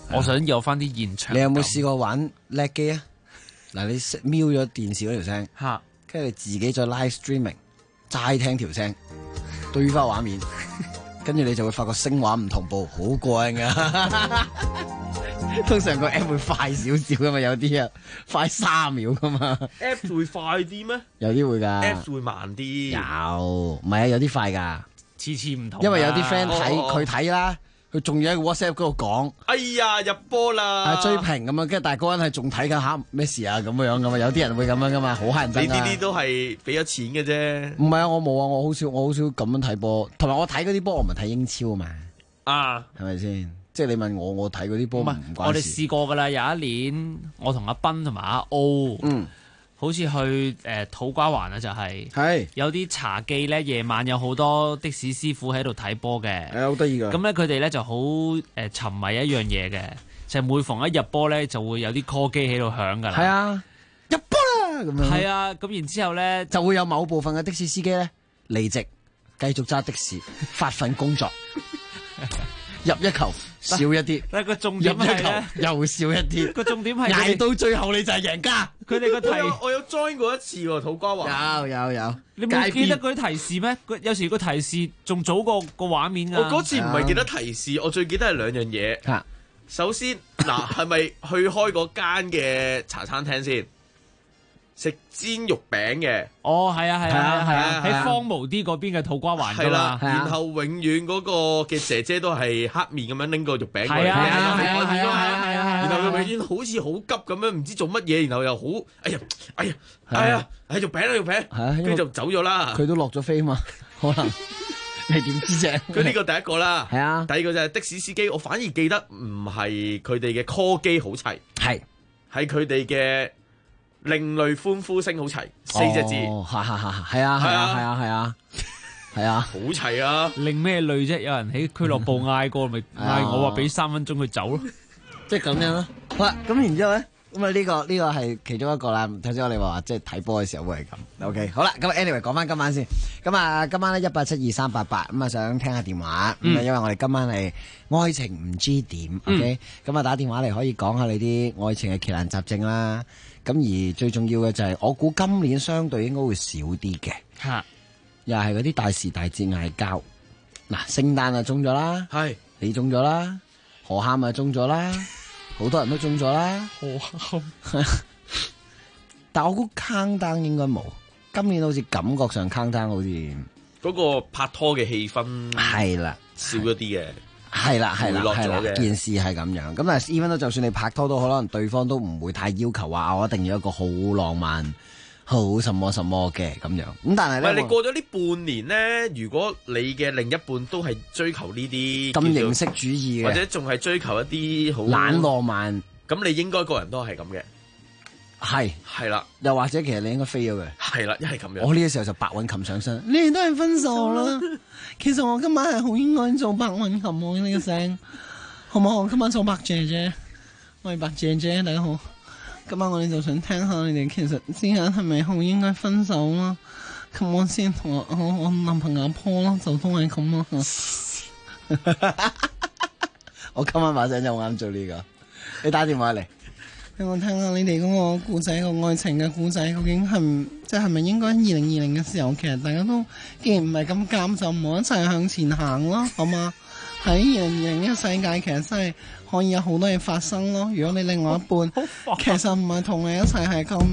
我想有翻啲現場。 你有冇試過玩叻機啊？嗱，你瞄咗電視嗰條聲，跟住你自己再 live streaming， 齋聽條聲，對翻畫面，跟住你就會發覺聲畫唔同步，好過癮噶。通常個 app 會快少少噶嘛，有啲啊快3秒噶嘛。 app 會快啲咩？ 有啲會噶 ，app 會慢啲。 唔係啊，有啲快噶， 次唔同。 因為有啲 friend 睇佢睇啦。佢仲要喺 WhatsApp 嗰度講， 哎呀入波啦， 追平咁樣，跟住大個人係仲睇緊吓咩事啊咁樣噶嘛，有啲人會咁樣噶嘛，好乞人憎。 你呢啲都係俾咗錢嘅啫。 唔係啊，我冇啊，我好少咁樣睇波，同埋我睇嗰啲波我唔係睇英超啊嘛， 係咪先？即係你問我睇嗰啲波唔關事。 我哋試過噶啦，有一年我同阿斌同埋阿 O，好似去土瓜灣啊，就係有啲茶記咧，夜晚有好多的士師傅喺度睇波嘅， 好得意噶。 咁咧佢哋咧就好沉迷一樣嘢嘅，就係每逢一入波咧就會有啲 call 機喺度響噶啦。 係啊，入波啦咁樣。 係啊，咁然之後咧就會有某部分嘅的士司機咧離職，繼續揸的士，發奮工作。入一球少一啲， 但係個重點係咧又少一啲。 個重點係捱到最後你就係贏家。 佢哋個我有 join 過一次喎，土瓜灣。 有。 你冇記得嗰啲提示咩？有時個提示仲早過個畫面㗎。 我嗰次唔係記得提示，我最記得係兩樣嘢。首先嗱，係咪去開嗰間嘅茶餐廳先？食煎肉餅嘅， 哦，係啊，喺荒蕪啲嗰邊嘅土瓜灣㗎嘛， 然後永遠嗰個嘅姐姐都係黑面咁樣拎個肉餅過嚟， 係啊， 然後佢永遠好似好急咁樣，唔知做乜嘢，然後又好，哎呀，肉餅，跟住就走咗啦。 佢都落咗飛嘛，可能你點知啫？ 佢呢個第一個啦， 係啊， 第二個就係的士司機，我反而記得唔係佢哋嘅 call 機好齊，係佢哋嘅。另類歡呼聲好齊，4隻字， 係啊， 好齊啊！ 另咩類啫？有人喺俱樂部嗌過，咪嗌我話俾3分鐘佢走咯， 即係咁樣咯。好啦，咁然之後咧，咁啊呢個係其中一個啦。頭先我哋話即係睇波嘅時候會係咁。OK， 好啦，咁 anyway 講翻今晚先。咁啊，今晚咧1872388，咁啊想聽下電話。咁啊，因為我哋今晚係愛情唔知點。OK，咁啊打電話嚟可以講下你啲愛情嘅奇難雜症啦。咁而最重要嘅就係，我估今年相對應該會少啲嘅，又係嗰啲大時大節嗌交。嗱，聖誕啊中咗啦，係你中咗啦，河喊啊中咗啦，好多人都中咗啦， 河喊。 但我估 countdown 應該冇，今年好似感覺上 countdown 好似嗰個拍拖嘅氣氛係啦， 少咗啲嘅。 係啦，件事係咁樣。咁啊 even 都就算你拍拖都可能對方都唔會太要求話我一定要一個好浪漫、好什麼什麼嘅咁樣。咁但係咧， 你過咗呢半年咧，如果你嘅另一半都係追求呢啲咁形式主義嘅， 或者仲係追求一啲好懶浪漫， 咁你應該個人都係咁嘅。係啦， 又或者其實你應該飛咗佢。 係啦，一係咁樣。 我呢個時候就白韻琴上身，你哋都係分手啦。其實我今晚係好應該做白韻琴我呢個聲，好唔好？我今晚做白姐姐，我係白姐姐，大家好。今晚我哋就想聽下你哋其實之間係咪好應該分手啦？咁我先同我男朋友阿婆啦，就都係咁咯。我今晚馬上就啱做呢個，你打電話嚟。俾我聽下你哋嗰個故仔，個愛情嘅故仔，究竟係咪應該2020嘅時候，其實大家都既然唔係咁夾，就唔好一齊向前行咯，好嘛？喺2020呢個世界，其實真係可以有好多嘢發生咯。如果你另外一半其實唔係同你一齊係咁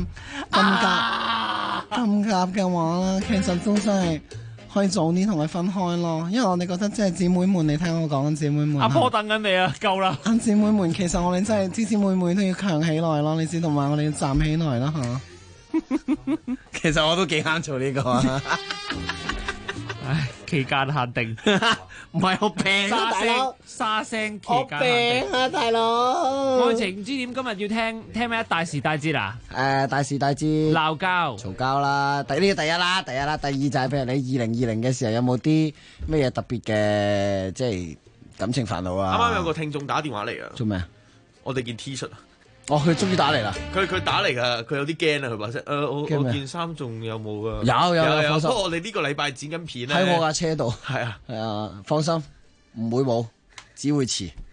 夾嘅話啦，其實都真係可以早啲同佢分開咯，因為我哋覺得即係姊妹們，你聽我講，姊妹們， 阿婆等緊你啊，夠啦！ 姊妹們，其實我哋真係啲姊妹們都要強起來咯，你知道嘛？我哋要站起來啦吓。其實我都幾啱做呢個啊。 唉，期間限定， 唔係我病啊，大佬！ 沙聲期間限定啊，大佬！ 愛情唔知點，今日要聽咩？大時大節啊？ 大時大節， 鬧交、 嘈交啦。呢個第一啦，第二就係譬如你2020嘅時候有冇啲咩嘢特別嘅即係感情煩惱啊？ 啱啱有個聽眾打電話嚟啊！ 做咩啊？ 我哋件 T 恤啊！ 哦，佢終於打嚟啦！ 佢打嚟噶，佢有啲驚啊！佢話聲，我件衫仲有冇啊？ 有， 不過我哋呢個禮拜剪緊片咧， 喺我架車度。 係啊， 放心，唔會冇，只會遲。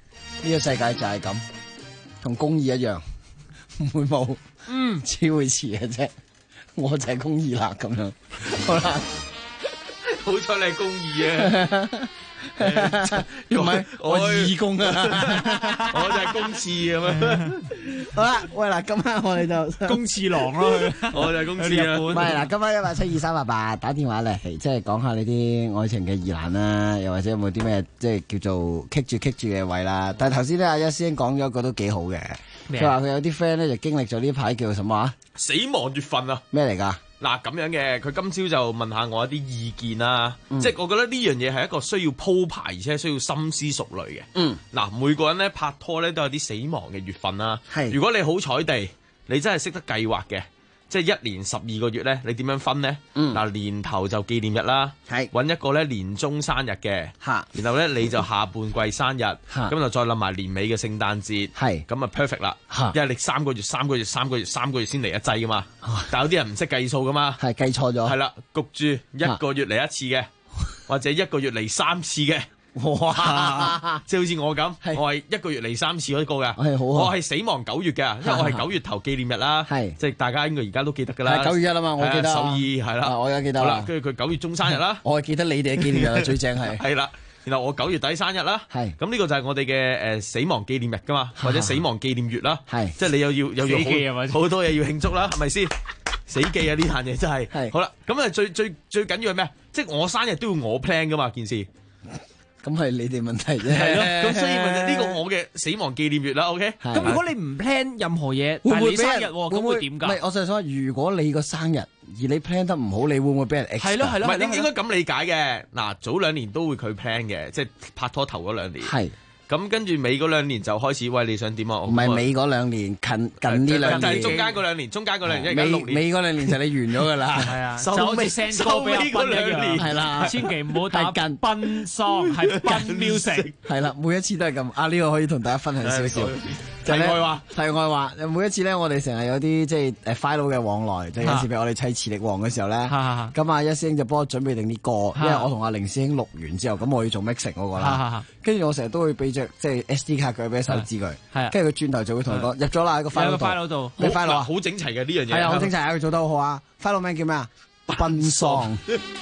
呢個世界就係咁，同公義一樣，唔會冇，只會遲嘅啫。我就係公義啦，咁樣。好啦， 好彩你係公義啊！ 唔係我義工啊， 我就係公廁咁樣。 好啦，喂嗱，今晚我哋就公廁郎咯， 我就係公廁啊。 唔係嗱，今晚172-388打電話嚟，即係講下你啲愛情嘅疑難啦，又或者有冇啲咩即係叫做棘住嘅位啦。但係頭先咧，阿一師兄講咗一個都幾好嘅，佢話佢有啲 friend 咧就經歷咗呢排叫做什麼啊？ 死亡月份啊？ 咩嚟㗎？ 嗱咁樣嘅，佢今朝就問下我一啲意見啦，即係我覺得呢樣嘢係一個需要鋪排，而且需要深思熟慮嘅。嗱，每個人咧拍拖咧都有啲死亡嘅月份啦。如果你好彩地，你真係識得計劃嘅，即係一年12個月咧，你點樣分呢？嗱，年頭就紀念日啦，揾一個咧年中生日嘅，然後咧你就下半季生日，咁就再諗埋年尾嘅聖誕節，咁啊 perfect 啦。因為你3個月先嚟一劑噶嘛，但有啲人唔識計數噶嘛， 係計錯咗， 係啦，焗住1個月嚟一次嘅，或者1個月嚟3次嘅。哇！即係好似我咁，我係1個月嚟3次嗰個㗎，我係死亡9月嘅，因為我係9月頭紀念日啦，即係大家應該而家都記得㗎啦。 9月1啊嘛，我記得。 首爾係啦， 我而家記得。 好啦，跟住佢9月中生日啦， 我係記得你哋嘅紀念日最正係。 係啦，然後我9月底生日啦，咁呢個就係我哋嘅死亡紀念日㗎嘛，或者死亡紀念月啦，即係你又要好多嘢要慶祝啦，係咪先？死記啊！呢壇嘢真係。好啦，咁啊最緊要係咩？即係我生日都要我 plan 㗎嘛，件事。 咁係你哋問題啫， 係咯。咁所以咪呢個我嘅死亡紀念月啦。OK。 咁如果你唔 plan 任何嘢，但係你生日咁會點㗎？ 唔係，我就想話，如果你個生日而你 plan 得唔好，你會唔會俾人 X？ 係咯。唔係應該咁理解嘅。嗱，早2年都會佢 plan 嘅，即係拍拖頭嗰2年。係。咁跟住尾嗰2年就開始，喂，你想點啊？ 唔係尾嗰2年，近呢2年。 就係中間嗰2年，中間嗰2年，而家6年。 尾嗰2年就你完咗㗎啦。 係啊，就好似 send 歌俾阿斌一樣。係啦，千祈唔好打近奔喪，係奔 music。 係啦，每一次都係咁。呢個可以同大家分享少少。 題外話， 每一次咧，我哋成日有啲即係file 嘅往來，即係有時俾我哋砌磁力王嘅時候咧，咁阿一師兄就幫我準備定啲歌，因為我同阿凌師兄錄完之後，咁我要做 mixing 嗰個啦，跟住我成日都會俾隻即係 SD 卡佢，俾手指佢，跟住佢轉頭就會同佢講入咗啦喺個 file 度，咩 file 啊？ 好整齊嘅呢樣嘢， 係啊，好整齊啊！佢做得好好啊！file 名叫咩啊？奔喪，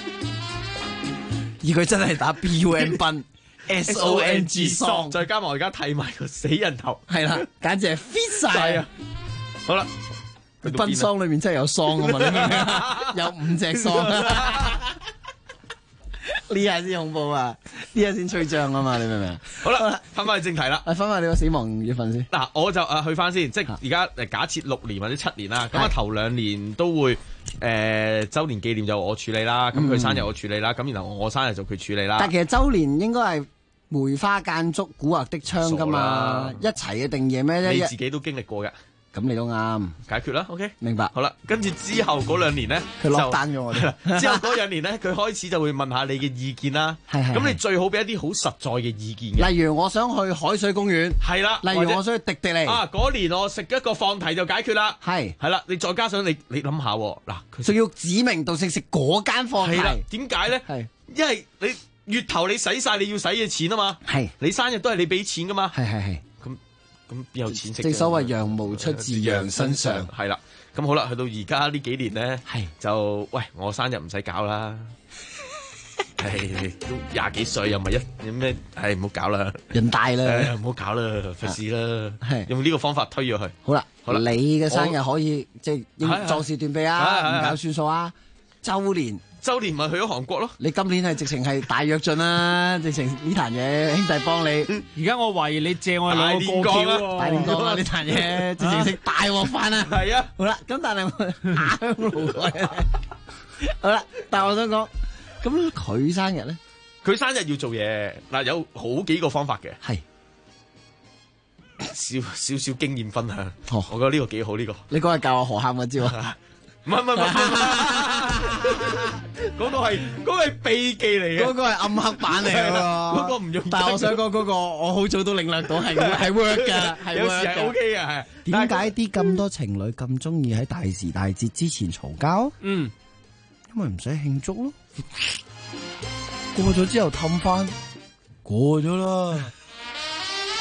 而佢真係打 BUN 奔。SONG song， 再加埋我而家睇埋個死人頭， 係啦，簡直係 fit 晒啊！ 好啦， 奔喪裏面真係有喪啊嘛，你明唔明？有5隻喪，呢下先恐怖啊！呢下先吹脹啊嘛，你明唔明？ 好啦，翻返去正題啦， 翻返你個死亡月份先。 嗱，我就去翻先，即係而家假設6年或者7年啦，咁啊頭2年都會週年紀念就我處理啦，咁佢生日我處理啦，咁然後我生日就佢處理啦。 但其實週年應該係梅花間竹、古惑的槍噶嘛，一齊嘅定義咩？ 你自己都經歷過嘅， 咁你都啱解決啦。OK， 明白。 好啦，跟住之後嗰2年咧， 佢落單咗我哋。 之後嗰2年咧，佢開始就會問下你嘅意見啦。咁你最好俾一啲好實在嘅意見嘅。 例如我想去海水公園， 係啦。 例如我想去迪迪尼。 嗰年我食一個放題就解決啦。係啦，你再加上你諗下嗱，佢仲要指名道姓食嗰間放題。 點解咧？係因為你月頭你使晒你要使嘅錢啊嘛。係你生日都係你俾錢噶嘛。係。咁邊有錢食？ 正所謂羊毛出自羊身上， 係啦。咁好啦，去到而家呢幾年咧，就喂我生日唔使搞啦。都20幾歲又唔係有咩？唔好搞啦， 人大啦， 唔好搞啦，費事啦。用呢個方法推咗去。好啦， 你嘅生日可以即係應壯士斷臂啊，唔搞算數啊。周年咪去咗韓國咯？你今年係直情係大躍進啦，直情呢壇嘢兄弟幫你。 而家我懷疑你借我兩個過橋大連江啦呢壇嘢，直情食大鑊飯啊！ 係啊， 好啦，咁但係下鄉路過好啦，但係我想講，咁佢生日咧？ 佢生日要做嘢嗱，有好幾個方法嘅。係少少經驗分享。我覺得呢個幾好呢個。 你嗰日教我河喊嗰招啊？ 唔係，嗰個係秘技嚟嘅， 嗰個係暗黑版嚟嘅， 嗰個唔用。 但係我想講嗰個，我好早都領略到係 work 㗎， 有時係 OK 嘅。係點解啲咁多情侶咁中意喺大時大節之前嘈交？因為唔使慶祝咯，過咗之後氹翻，過咗啦。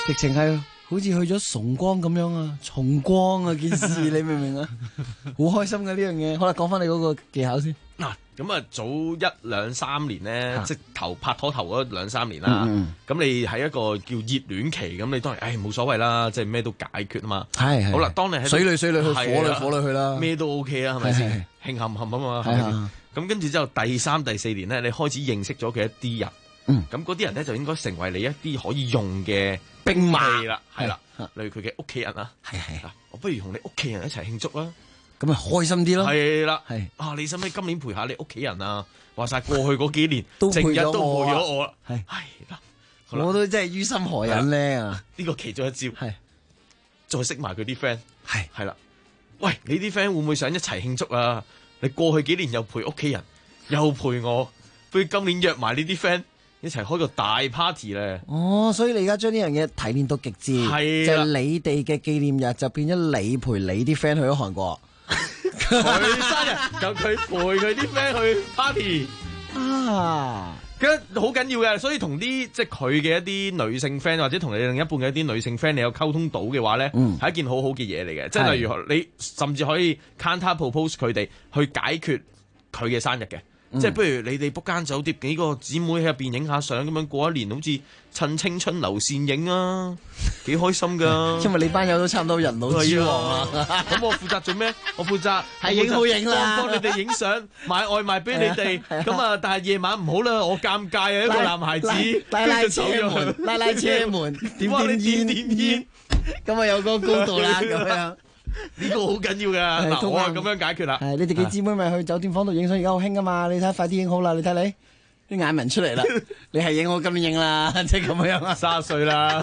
直情係好似去咗崇光咁樣啊，重光啊件事，你明唔明啊？好開心嘅呢樣嘢。好啦，講翻你嗰個技巧先。 嗱，咁啊早1-2-3年咧，即係拍拖頭嗰2-3年啦。咁你喺一個叫熱戀期，咁你當然冇所謂啦，即係咩都解決啊嘛。係好啦，當你喺水裏去，火裏去啦， 咩都 OK 啊，係咪先？興冚冚啊嘛，係咪先？咁跟住之後第3、第4年咧，你開始認識咗佢一啲人，咁嗰啲人咧就應該成為你一啲可以用嘅兵馬啦，係啦，例如佢嘅屋企人啊，係我不如同你屋企人一齊慶祝啦。 咁咪開心啲咯， 係啦，係你使唔使今年陪下你屋企人啊？話晒過去嗰幾年都陪咗我啦， 係啦，我都真係於心何忍咧啊！ 呢個其中一招，係再識埋佢啲 friend，係啦。喂，你啲 friend 會唔會想一齊慶祝啊？你過去幾年又陪屋企人，又陪我，不如今年約埋呢啲 friend一齊開個大 party 咧。 哦，所以你而家將呢樣嘢提煉到極致，就係你哋嘅紀念日就變咗你陪你啲 friend 去咗韓國。 佢生日就佢陪佢啲 friend 去 party 啊， 咁好緊要嘅，所以同啲即係佢嘅一啲女性 friend 或者同你另一半嘅一啲女性 friend，你有溝通到嘅話咧，係一件好好嘅嘢嚟嘅。即係例如你甚至可以 counter propose 佢哋去解決佢嘅生日嘅。即係不如你哋 book 間酒店，幾個姊妹喺入邊影下相咁樣過一年，好似趁青春留倩影啊，幾開心噶。 因為你班友都差唔多人老珠黃啦。 咁我負責做咩？我負責係影好影啦， 幫你哋影相，買外賣俾你哋。咁啊，但係夜晚唔好啦，我尷尬啊，一個男孩子拉車門，拉車門，點煙，咁啊有個高度啦，咁樣。 呢個好緊要噶，嗱我係咁樣解決啦。 係你哋幾姊妹咪去酒店房度影相，而家好興噶嘛？你睇快啲影好啦，你睇你啲眼紋出嚟啦，你係影我今年影啦，即係咁樣啊 ，30歲啦。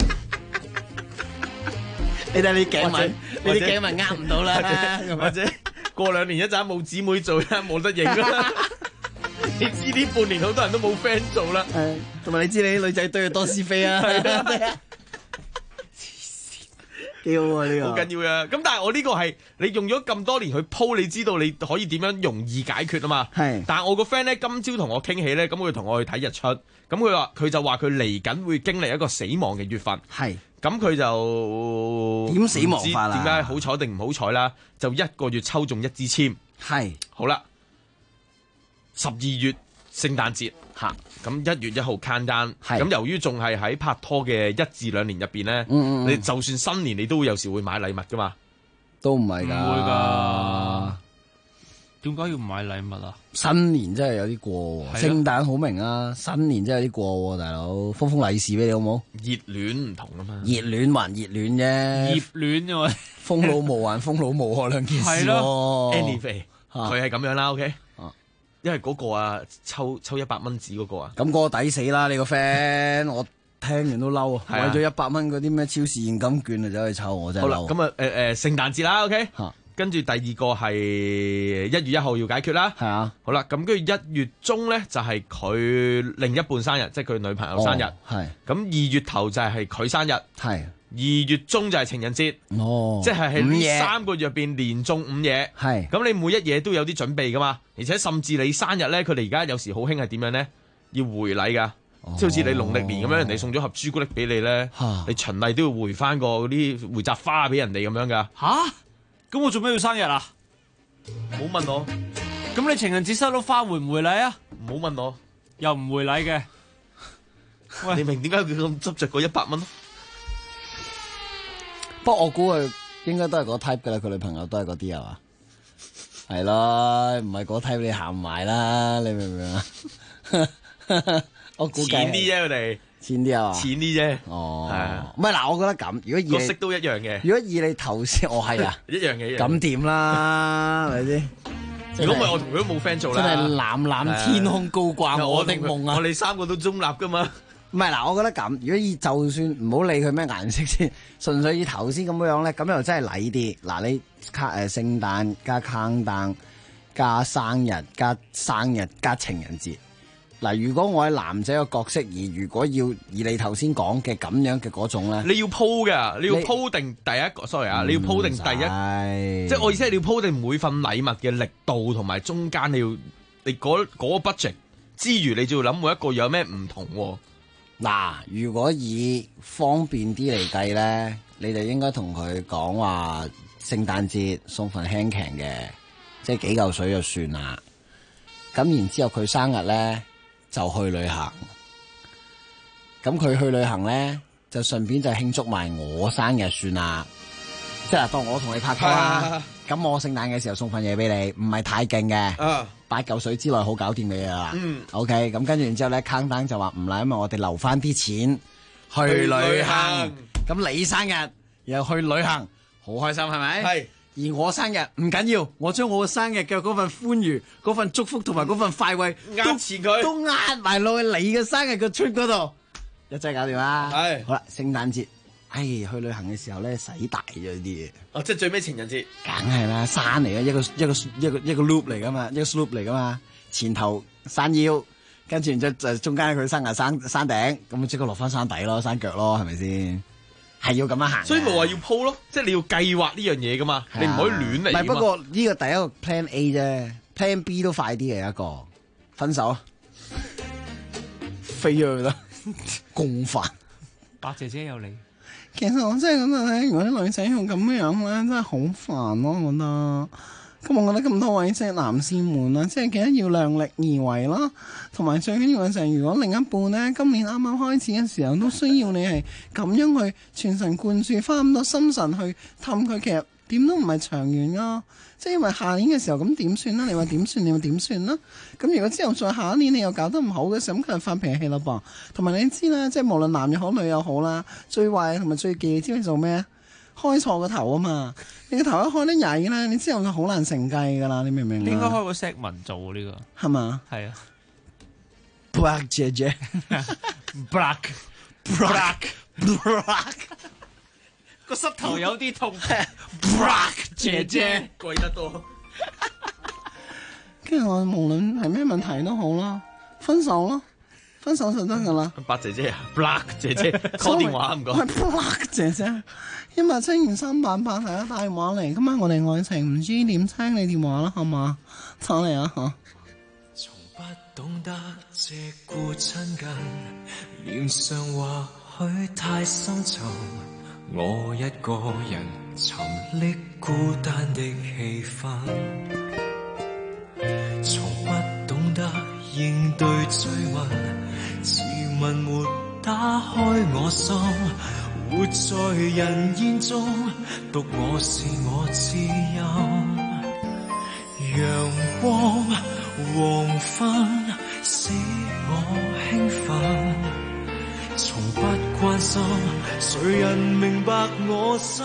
你睇你頸紋，你啲頸紋呃唔到啦， 或者過2年一陣冇姊妹做啦，冇得影啦。你知呢半年好多人都冇 friend 做啦， 同埋你知你啲女仔都要多是非啊。幾好啊！呢個好緊要嘅，咁但係我呢個係你用咗咁多年去鋪，你知道你可以點樣容易解決啊嘛。係，但係我個 friend 咧今朝同我傾起咧，咁佢同我去睇日出，咁佢就話佢嚟緊會經歷一個死亡嘅月份。係，咁佢就點死亡法啦？ 點解好彩定唔好彩啦？就1個月抽中1支籤。係，好啦，12月聖誕節。嚇，咁1月1號 countdown，咁由於仲係喺拍拖嘅1至2年入邊咧，你就算新年你都會有時會買禮物噶嘛， 都唔係㗎， 唔會㗎，點解要買禮物啊？ 新年真係有啲過，聖誕好明啊，新年真係有啲過，大佬封利是俾你好冇？ 熱戀唔同啊嘛， 熱戀還熱戀啫， 熱戀啫嘛， 封老毛還封老毛啊，兩件事咯。Anyway，佢係咁樣啦，OK。因為嗰個啊，抽100蚊紙嗰個啊， 咁嗰個抵死啦！你個 friend，我聽完都嬲啊！為咗100蚊嗰啲咩超市現金券啊，走去抽我真係嬲。 好啦，咁啊聖誕節啦 ，OK，跟住第二個係1月1號要解決啦。係啊，好啦，咁跟住1月中咧就係佢另一半生日，即係佢女朋友生日。係，咁2月頭就係佢生日。係。2月中就係情人節，即係喺呢3個月入邊連中5嘢，係咁你每一嘢都有啲準備噶嘛，而且甚至你生日咧，佢哋而家有時好興係點樣咧？要回禮噶，即係好似你農曆年咁樣，人哋送咗盒朱古力俾你咧，你循例都要回翻個嗰啲回雜花俾人哋咁樣噶。 吓，咁我做咩要生日啊？ 唔好問我。 咁你情人節收到花回唔回禮啊？ 唔好問我， 又唔回禮嘅。 喂，你明點解佢咁執着嗰100蚊？ 不過我估佢應該都係嗰 type 噶啦，佢女朋友都係嗰啲係嘛？係咯，唔係嗰 type 你行埋啦，你明唔明啊？我估計淺啲啫，佢哋淺啲啊， 淺啲啫。 哦，係唔係嗱？我覺得咁，如果以個色都一樣嘅。 如果以你頭先，我係啊， 一樣嘅。 咁掂啦，係咪先？ 如果唔係我同佢都冇 friend 做啦。 真係藍藍天空高掛我的夢啊！ 我哋3個都中立噶嘛。 唔係嗱，我覺得咁，如果以就算唔好理佢咩顏色先，純粹以頭先咁樣咧，咁又真係禮啲。嗱，你聖誕加countdown加生日加情人節。嗱，如果我係男仔嘅角色，而如果要以你頭先講嘅咁樣嘅嗰種咧， 你要鋪㗎，你要鋪定第一個 sorry 啊，你要鋪定第一，即係我意思係你要鋪定每份禮物嘅力度同埋中間你嗰個 budget 之餘，你就要諗每一個有咩唔同喎。 嗱，如果以方便啲嚟計咧，你就應該同佢講話聖誕節送份輕騎嘅，即係幾嚿水就算啦。咁然之後佢生日咧就去旅行，咁佢去旅行咧就順便就慶祝埋我生日算啦。即係當我同你拍拖啦，咁我聖誕嘅時候送份嘢俾你，唔係太勁嘅，8嚿水之內好搞掂嘅嘢啦。OK， 咁跟住然之後咧，坑單就話唔啦，因為我哋留翻啲錢去旅行。咁你生日又去旅行，好開心係咪？係。而我生日唔緊要，我將我生日嘅嗰份歡愉、嗰份祝福同埋嗰份快慰， 壓錢佢， 都壓埋落去你嘅生日嘅出嗰度，一齊搞掂啦。係。好啦，聖誕節。去旅行嘅時候咧，使大咗啲嘢。 哦，即係最尾情人節， 梗係啦，山嚟嘅一個 loop 嚟噶嘛，一個 slope 嚟噶嘛。前頭山腰，跟住然之後就中間佢山頂，咁即刻落翻山底咯，山腳咯，係咪先？係要咁樣行。 所以冇話要鋪咯，即係你要計劃呢樣嘢噶嘛，你唔可以亂嚟。 唔係，不過呢個第一個 plan A 啫 ，plan B 都快啲嘅一個，分手，飛咗去啦，共犯。 白姐姐有你。 其實我真係覺得咧，如果啲女仔要咁樣咧，真係好煩咯，我覺得。咁我覺得咁多位即係男士們啦，即係記得要量力而為啦，同埋最緊要嘅就係，如果另一半咧今年啱啱開始嘅時候，都需要你係咁樣去全神貫注，花咁多心神去氹佢，其實點都唔係長遠啊。即係因為下年嘅時候咁點算啦？你話點算？你話點算啦？咁如果之後再下一年你又搞得唔好嘅時候，咁佢就發脾氣啦噃。同埋你知啦，即係無論男又好女又好啦，最壞同埋最忌，知你做咩？開錯個頭啊嘛！你個頭一開得曳咧，你之後就好難成計噶啦，你明唔明啊？ 你應該開個 segment 做呢個， 係嘛？ 係啊 ，Black 姐姐，Black 個膝頭有啲痛，Black 姐姐貴得多。 跟住我無論係咩問題都好啦，分手咯，分手就得噶啦。 白姐姐啊 ，Black 姐姐 call 電話唔該。 係 Black 姐姐，17238大家打電話嚟，今晚我哋愛情唔知點聽你電話啦，好嘛？打嚟啊嚇！ 從不懂得借故親近，臉上或許太深沉。我一個人沉溺孤單的氣氛，從不懂得應對追問，自問沒打開我心，活在人煙中，獨我是我知音。陽光黃昏使我興奮，從不關心誰人明白我心，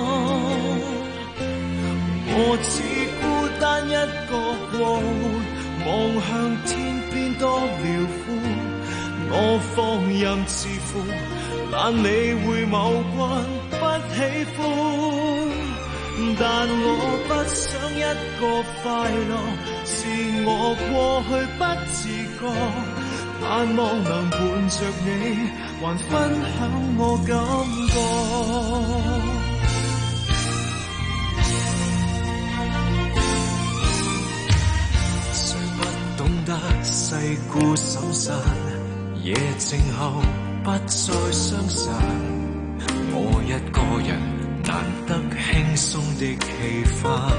我只孤單一個過活，望向天邊多遼闊，我放任自負，懶理會某君不喜歡，但我不想一個快樂，是我過去不自覺，盼望能伴着你，還分享我感覺。誰不懂得世故審慎，夜靜後不再相信，我一個人難得輕鬆的氣氛，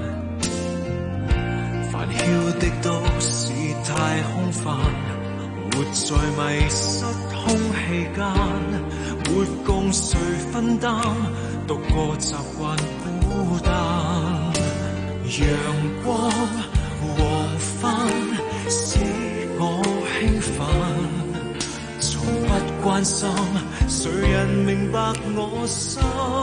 煩囂的都市太空泛，活在迷失空氣間，沒共誰分擔，獨個習慣孤單。陽光黃昏使我興奮，從不關心誰人明白我心，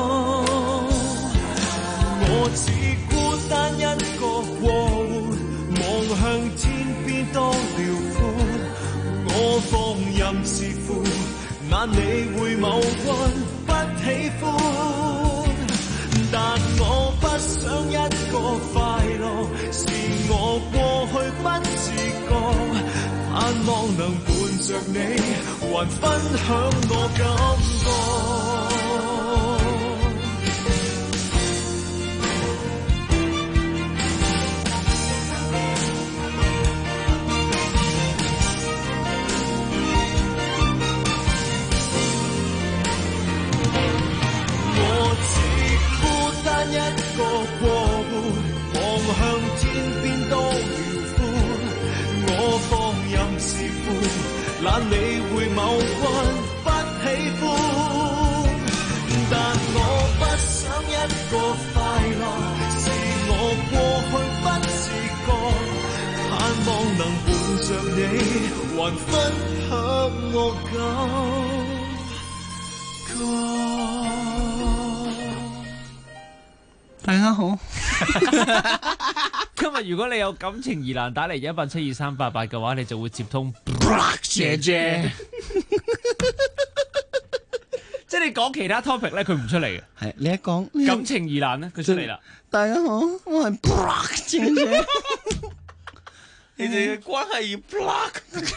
我只孤單一個過活，望向天邊多遼闊，我放任自負，懶理會某君不喜歡，但我不想一個快樂，是我過去不自覺，盼望能伴着你，還分享我感覺。 邊多遼闊，我放任自負，懶理會某君不喜歡，但我不想一個快樂是我過去不自覺，盼望能伴着你還分享我感覺。 大家好。 今日如果你有感情疑難打嚟172-388嘅話，你就會接通姐姐。即係你講其他 topic 咧，佢唔出嚟嘅。 係你一講感情疑難咧，佢出嚟啦。 大家好，我係姐姐。 你哋嘅關係要 block。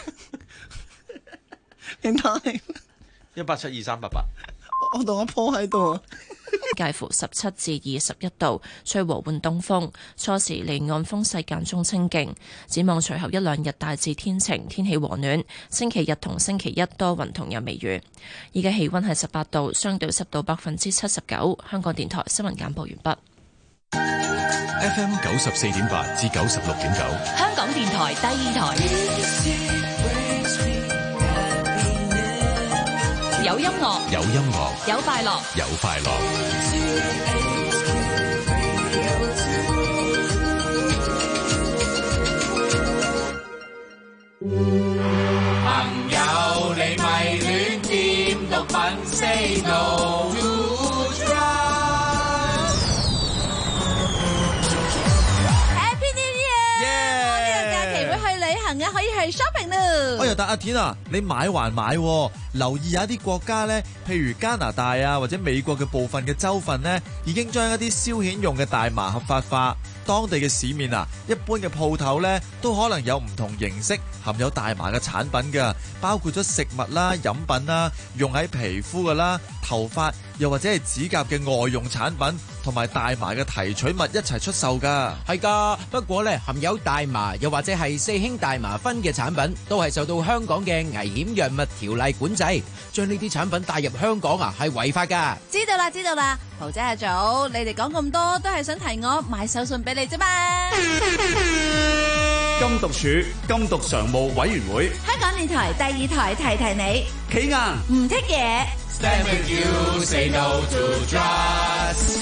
你睇 172-388， 我同阿婆喺度啊。 介乎17至21度，吹和緩東風，初時離岸風勢間中清勁。展望隨後一兩日大致天晴，天氣和暖。星期日同星期一多雲同有微雨。而家氣溫係18度，相對濕度79%。香港電台新聞簡報完畢。 FM 94.8至96.9， 香港電台第二台。有音樂， 有音樂， 有快樂， 有快樂。 朋友，你咪亂掂毒品，say no to drugs。 Happy New Year！我呢個假期會去旅行嘅，可以去 shopping 咯。 哎呀，但阿田啊，你買還買喎，留意下啲國家呢，譬如加拿大啊或者美國嘅部分嘅州份呢，已經將一啲消遣用嘅大麻合法化。當地嘅市面啊，一般嘅鋪頭呢，都可能有唔同形式含有大麻嘅產品㗎，包括咗食物啦、飲品啦、用喺皮膚㗎啦、頭髮又或者係指甲嘅外用產品，同埋大麻嘅提取物一齊出售㗎。 係㗎，不過呢，含有大麻又或者係4氫大麻酚嘅產品，都係受到香港嘅危險藥物條例管制。將呢啲產品帶入香港啊，係違法㗎。 知道啦，知道啦。豪仔阿祖，你哋講咁多都係想提我買手信俾你啫嘛。 禁毒處禁毒常務委員會， 香港電台第二台提提你， 企硬唔剔嘢。 Stand with you, say no to drugs。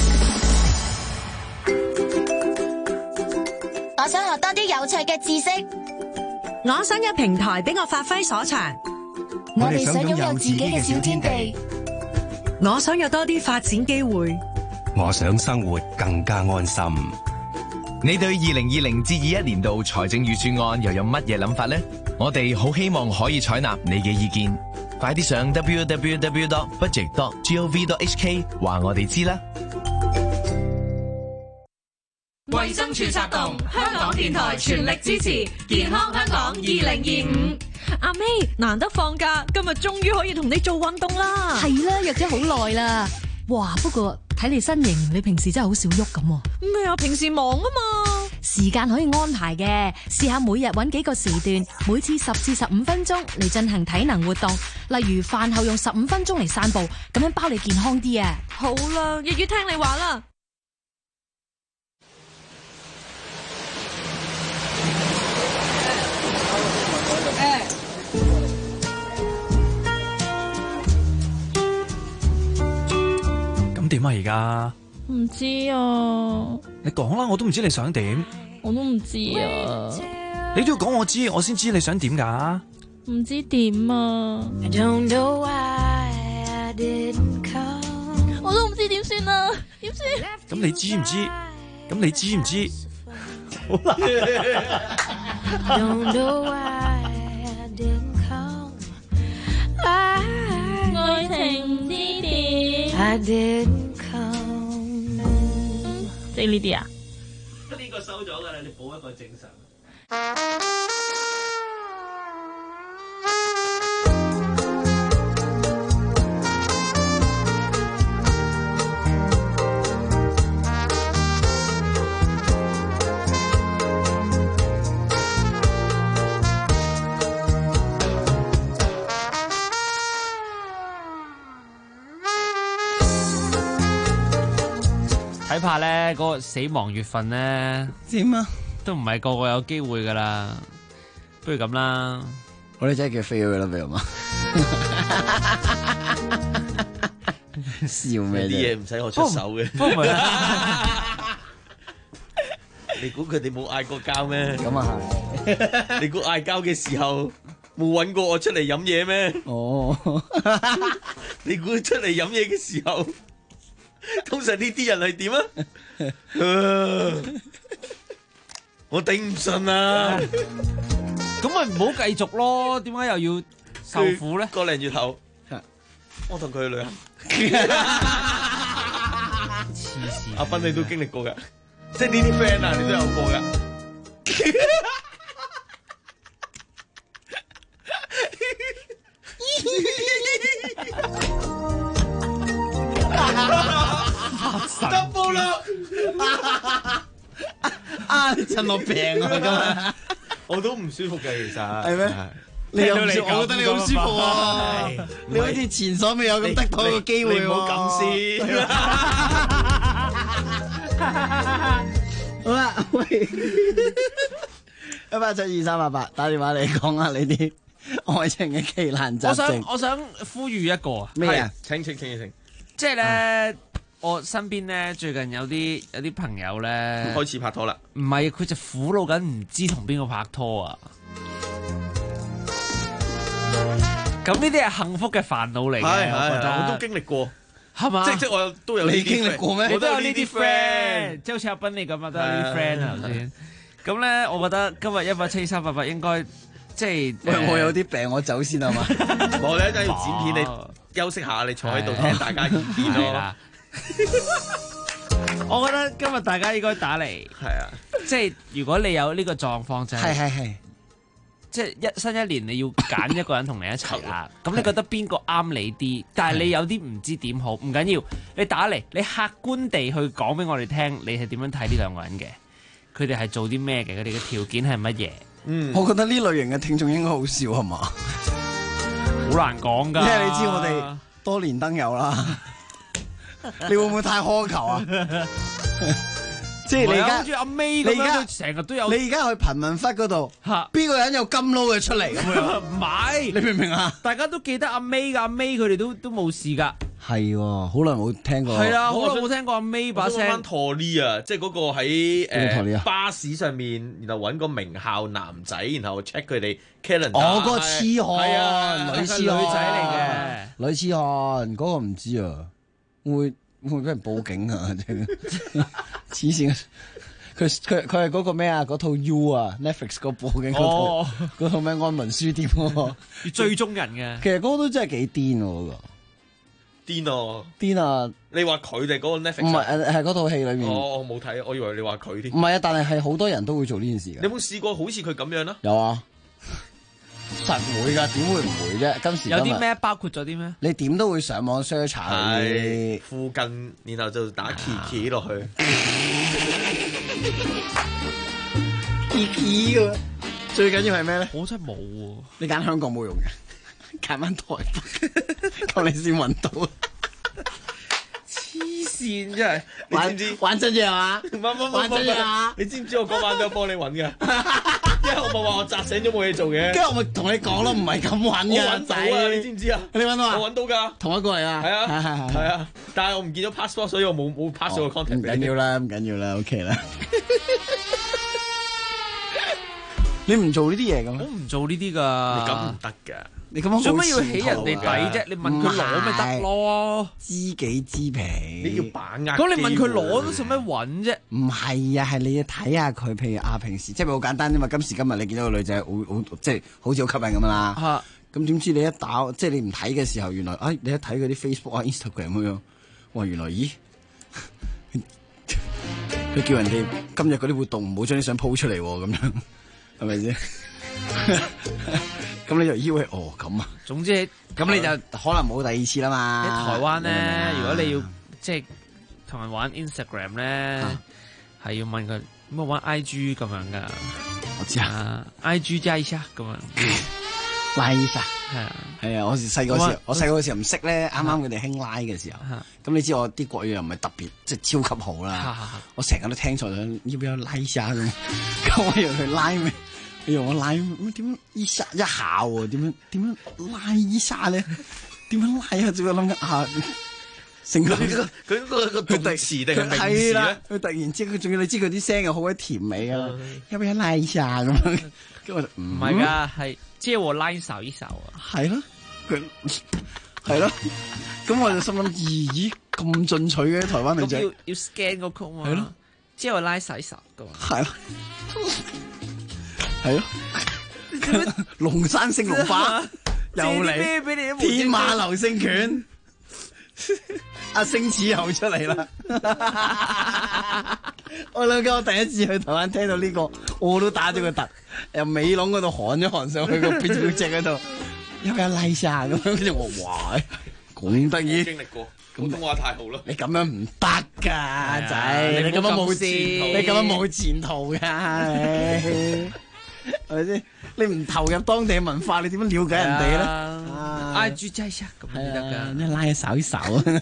我想學多啲有趣嘅知識， 我想有平台俾我發揮所長。 我哋想擁有自己嘅小天地。 我想有多啲發展機會， 我想生活更加安心。 你對2020至21年度財政預算案又有乜嘢諗法呢？我哋好希望可以採納你嘅意見，快啲上 www.budget.gov.hk 話我哋知啦。 衛生署策動，香港電台全力支持健康香港2025。 阿 May 難得放假，今日終於可以同你做運動啦。 係啦，約咗好耐啦。哇，不過睇你身形，你平時真係好少喐咁。 咩啊？平時忙啊嘛。 時間可以安排嘅，試下每日搵幾個時段，每次10至15分鐘嚟進行體能活動，例如飯後用15分鐘嚟散步，咁樣包你健康啲啊。 好啦，日日聽你話啦。 咁點啊？而家唔知啊。 你講啦，我都唔知你想點。 我都唔知啊。 你都要講我知，我先知你想點㗎。 唔知點啊。我都唔知點算啊，點算？ 咁你知唔知？咁你知唔知？好啦。 愛情唔知點。即係呢啲啊？ 呢個收咗㗎啦，你補一個正常。睇怕咧，嗰個死亡月份咧點啊？ 都唔係個個有機會噶啦，不如咁啦， 我哋真係叫飛咗佢啦，俾我嘛。笑咩？ 啲嘢唔使我出手嘅。你估佢哋冇嗌過交咩？ 咁啊係。 你估嗌交嘅時候冇揾過我出嚟飲嘢咩？ 哦。 你估出嚟飲嘢嘅時候，通常呢啲人係點啊？我頂唔順啊！ 咁咪唔好繼續咯？點解又要受苦咧？ 個零月後，我同佢去旅行。 黐線！ 阿斌你都經歷過㗎，即係呢啲 friend 啊，你都有過㗎。double 啦！ 啊！你趁我病啊今日， 我都唔舒服嘅，其實係咩？你又唔舒服，我覺得你好舒服啊！你好似前所未有咁得到個機會喎。 你唔好咁先。 好啦，喂，1872388打電話嚟講下你啲愛情嘅奇難雜症。 我想呼籲一個啊。 咩啊？ 請。 即係咧，我身邊咧最近有啲朋友咧開始拍拖啦。 唔係，佢就苦惱緊唔知同邊個拍拖啊。咁呢啲係幸福嘅煩惱嚟嘅， 我都經歷過， 係嘛？ 即我都有。 你經歷過咩？ 我都有呢啲 friend，即係好似阿斌你咁啊，都有啲 friend 啊頭先。咁咧，我覺得今日1872388應該即係我有啲病，我走先啊嘛。 我哋一陣要剪片，你休息下，你坐喺度聽大家意見咯。 我覺得今日大家應該打嚟， 係啊， 即係如果你有呢個狀況就係。 即係新一年你要揀一個人同你一齊啦，咁你覺得邊個啱你啲？但係你有啲唔知點好，唔緊要，你打嚟，你客觀地去講俾我哋聽，你係點樣睇呢兩個人嘅？佢哋係做啲咩嘅？佢哋嘅條件係乜嘢？ 我覺得呢類型嘅聽眾應該好少係嘛？ 好難講㗎， 因為你知我哋多年燈友啦，你會唔會太苛求啊？即係你而家好似阿 May 咁樣，成日都有。 你而家去貧民窟嗰度，邊個人有金撈嘅出嚟咁樣？ 唔係， 你明唔明啊？ 大家都記得阿 May 㗎，阿 May 佢哋都冇事㗎。 係喎，好耐冇聽過。 係啊，好耐冇聽過阿 May 把聲。 翻陀利啊，即係嗰個喺巴士上面，然後揾個名校男仔，然後 check 佢哋 calendar。 嗰個痴漢，女仔嚟嘅， 女痴漢嗰個唔知啊，會俾人報警啊！黐線，佢係嗰個咩啊？嗰套 U 啊 Netflix 個報警嗰套咩安民書店嗰個要追蹤人嘅。 其實嗰個都真係幾癲喎，嗰個癲啊！ 你話佢哋嗰個 Netflix 唔係係嗰套戲裏面。 我冇睇，我以為你話佢添。 唔係啊，但係好多人都會做呢件事嘅。 你有冇試過好似佢咁樣啊？ 有啊。實會㗎，點會唔會啫？今時有啲咩包括咗啲咩？ 你點都會上網 search 下係附近，然後就打 Kiki 落去。 Kiki 㗎，最緊要係咩咧？ 我真係冇喎。 你揀香港冇用嘅，揀翻台北，咁你先揾到。 黐線真係，你知唔知玩真嘢係嘛？玩真嘢啊！ 你知唔知我嗰晚都有幫你揾㗎？因為我咪話我扎醒咗冇嘢做嘅， 跟住我咪同你講咯，唔係咁揾嘅。 我揾到啊！你知唔知啊？ 你揾到啊？ 我揾到㗎， 同一個嚟啊！ 係啊，係啊，但係我唔見咗 passport，所以我冇 pass 咗個 contact。 唔緊要啦，唔緊要啦 ，OK 啦。你唔做呢啲嘢嘅咩？ 我唔做呢啲㗎， 你咁唔得㗎。 你咁樣做乜要起人哋底啫？你問佢攞咪得咯？ 知己知彼， 你要把握。 咁你問佢攞都做咩揾啫？ 唔係啊，係你要睇下佢，譬如平時即係好簡單啫嘛。今時今日你見到個女仔好即係好似好吸引咁啦。咁點知你一打即係你唔睇嘅時候，原來你一睇嗰啲 Facebook 啊 Instagram 咁樣，哇原來咦佢叫人哋今日嗰啲活動唔好將啲相 po 出嚟咁樣，係咪先？咁你就以為咁啊？ 總之咁你就可能冇第二次啦嘛。 喺台灣咧，如果你要即係同人玩 Instagram 咧，係要問佢咁我玩 IG 咁樣噶。 我知啊 ，IG 加一下咁樣， 拉一下係啊， 係啊，我細個時候唔識咧，啱啱佢哋興拉嘅時候，咁你知我啲國語又唔係特別即係超級好啦，我成日都聽錯咗，要唔要拉下咁？咁我要去拉咩？你用我拉點樣一下喎？點樣拉一下咧？點樣拉啊？仲要諗緊下，成個佢個動詞定係名詞咧？ 佢突然之間，佢仲要你知佢啲聲又好鬼甜美啊！要唔要拉一下咁樣？跟住我就唔係㗎，係借我拉手一手啊！ 係咯，係咯，咁我就心諗，咦咁進取嘅台灣女仔， 要 scan 個曲嘛？係咯，借我拉手一手㗎嘛？ 係咯。係咯，龍山升龍花又嚟，天馬流星拳，阿星矢又出嚟啦！我兩個我第一次去台灣聽到呢個，我都打咗個突，由尾籠嗰度寒上去個邊隻嗰度，有冇拉沙咁樣？跟住我哇，咁得意！ 經歷過，普通話太好啦！ 你咁樣唔得㗎，仔，你咁樣冇前途，你咁樣冇前途㗎。係咪先？你唔投入當地嘅文化，你點樣了解人哋咧 ？IG 真係咁得㗎， 你拉手一手，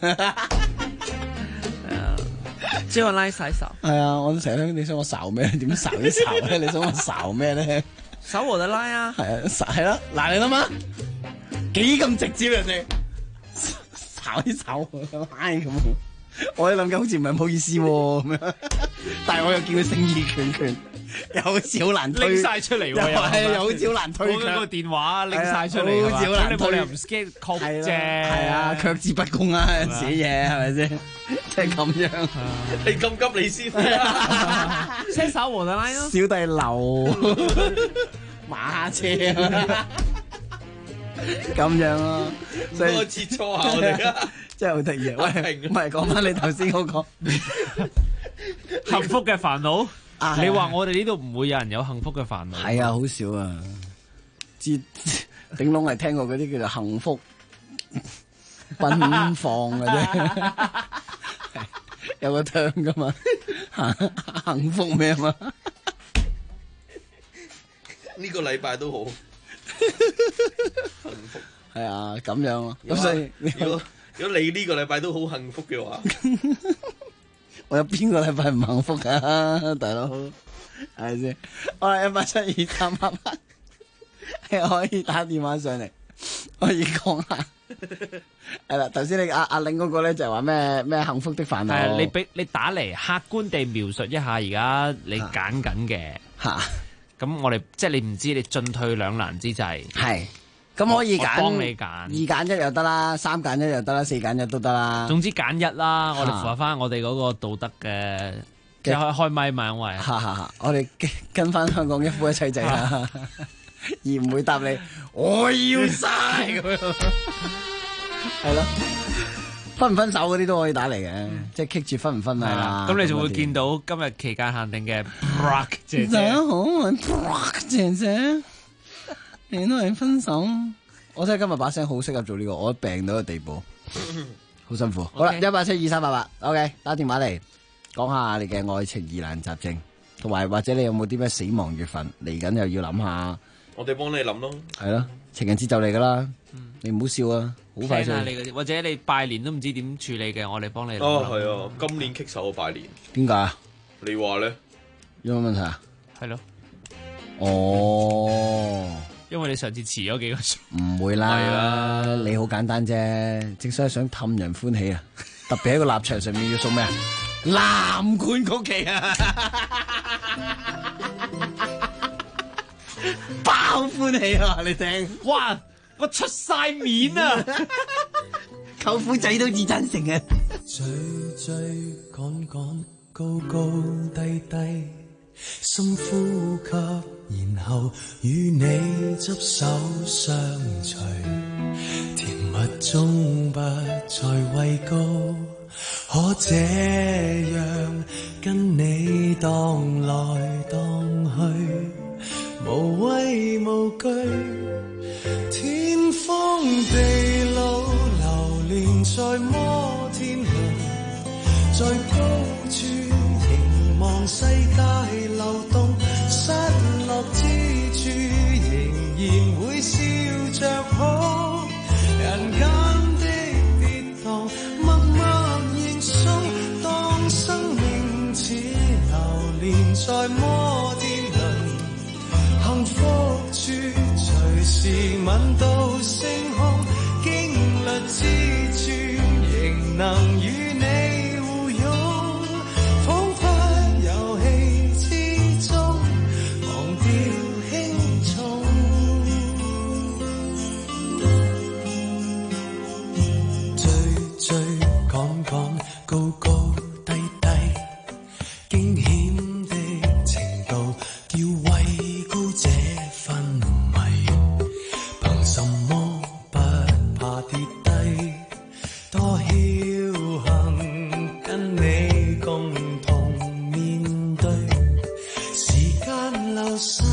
即係我拉手一手。 係啊，我都成日聽你想我睄咩？點睄一睄咧？你想我睄咩咧？ 手和就拉啊！ 係啊，係啦，嗱你諗下，幾咁直接人哋睄一睄拉咁。我諗緊好似唔係唔好意思咁樣，但係我又叫佢誠意拳拳。又好似好難推， 拎晒出嚟喎， 又好似好難推。 我嗰個電話拎晒出嚟， 好似好難推。 你冇理由唔 scan 曲啫， 係啊，卻之不恭啊，寫嘢係咪先？即係咁樣， 你咁急你先車手和就拉咯， 小弟流馬車咁樣咯，所以我切磋下我哋真係好得意啊！喂，唔係講翻你頭先嗰個幸福嘅煩惱。你話我哋呢度唔會有人有幸福嘅煩惱？ 係啊，好少啊，頂籠係聽過嗰啲叫做幸福奔放嘅啫，有個聽噶嘛，幸福咩嘛？ 呢個禮拜都好幸福， 係啊，咁樣咯。咁所以如果你呢個禮拜都好幸福嘅話。 我有邊個禮拜唔幸福㗎，大佬係咪先？我係1872388，係可以打電話上嚟，可以講下。係啦，頭先你阿玲嗰個咧就係話咩幸福的煩惱。 係你打嚟客觀地描述一下而家你揀緊嘅嚇。咁我哋即係你唔知你進退兩難之際。係。咁可以揀，幫你揀 ，2揀1又得啦，3揀1又得啦，4揀1都得啦。 總之揀1啦，我哋符合翻我哋嗰個道德嘅，即係開咪嘛，因為我哋跟翻香港一夫一妻制啦，而唔會答你我要晒咁樣，係咯。分唔分手嗰啲都可以打嚟嘅，即係棘住分唔分啊。 咁你就會見到今日期間限定嘅 Brock 姐姐。 大家好，我係 Brock 姐姐。你都係分手，我真係今日把聲好適合做呢個，我病到個地步，好辛苦。好啦，1872388，OK， 打電話嚟講下你嘅愛情疑難雜症，同埋或者你有冇啲咩死亡月份嚟緊又要諗下。 我哋幫你諗咯。係咯，情人節就嚟噶啦，你唔好笑啊，好快脆。 或者你拜年都唔知點處理嘅，我哋幫你諗。 哦，係啊，今年棘手拜年。 點解啊？ 你話咧？ 有冇問題啊？ 係咯。 哦。 因為你上次遲咗幾個鐘， 唔會啦，你好簡單啫，正所謂想氹人歡喜啊，特別喺個立場上面要送咩啊？藍罐曲奇啊，包歡喜啊！你聽， 哇，我出晒面啊， 舅父仔都至真誠啊， 追追趕趕，高高低低。深呼吸，然後與你執手相隨，甜蜜中不再畏高，可這樣跟你蕩來蕩去，無畏無懼，天荒地老流連在摩天輪，在高處望世界流動，失落之處仍然會笑着哭。 時吻到星空，經歷之處仍能與你互擁，彷彿遊戲之中忘掉輕重，追追趕趕高高低低，驚險的程度叫畏高這分迷，憑什麼不怕跌低？多僥倖跟你共同面對，時間流逝，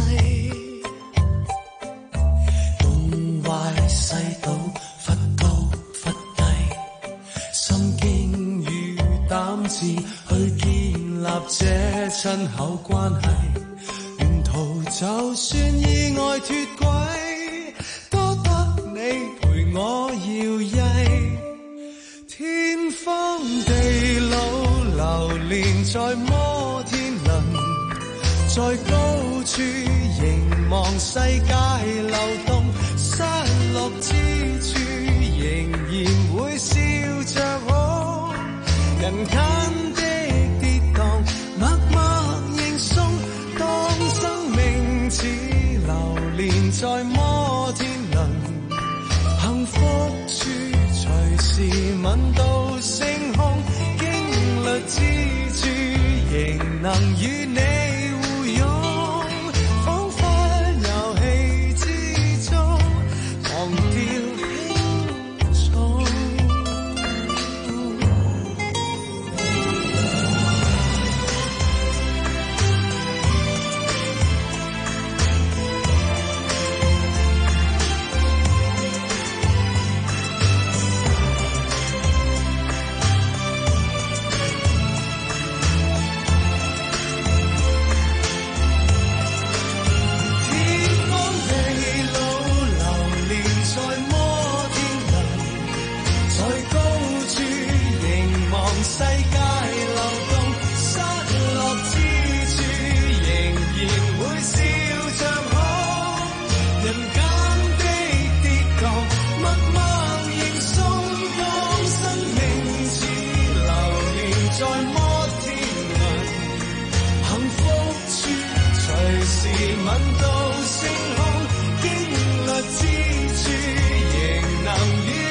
東歪西倒，忽高忽低，心經與膽志去建立這親厚關係，沿途就算意外脫軌，多得你陪我搖曳，天荒地老流連在摩天輪，在高處凝望世界流動，失落之處仍然會笑着哭，人間的跌宕默默認送，當生命似流連在摩天輪，幸福處隨時吻到星空，經歷之處仍能與你互擁，彷彿遊戲之中忘掉輕重。世界流動，失落之處仍然會笑着哭，人間的跌宕默默認送，當生命似流連在摩天輪，幸福處隨時吻到星空，經歷之處仍能與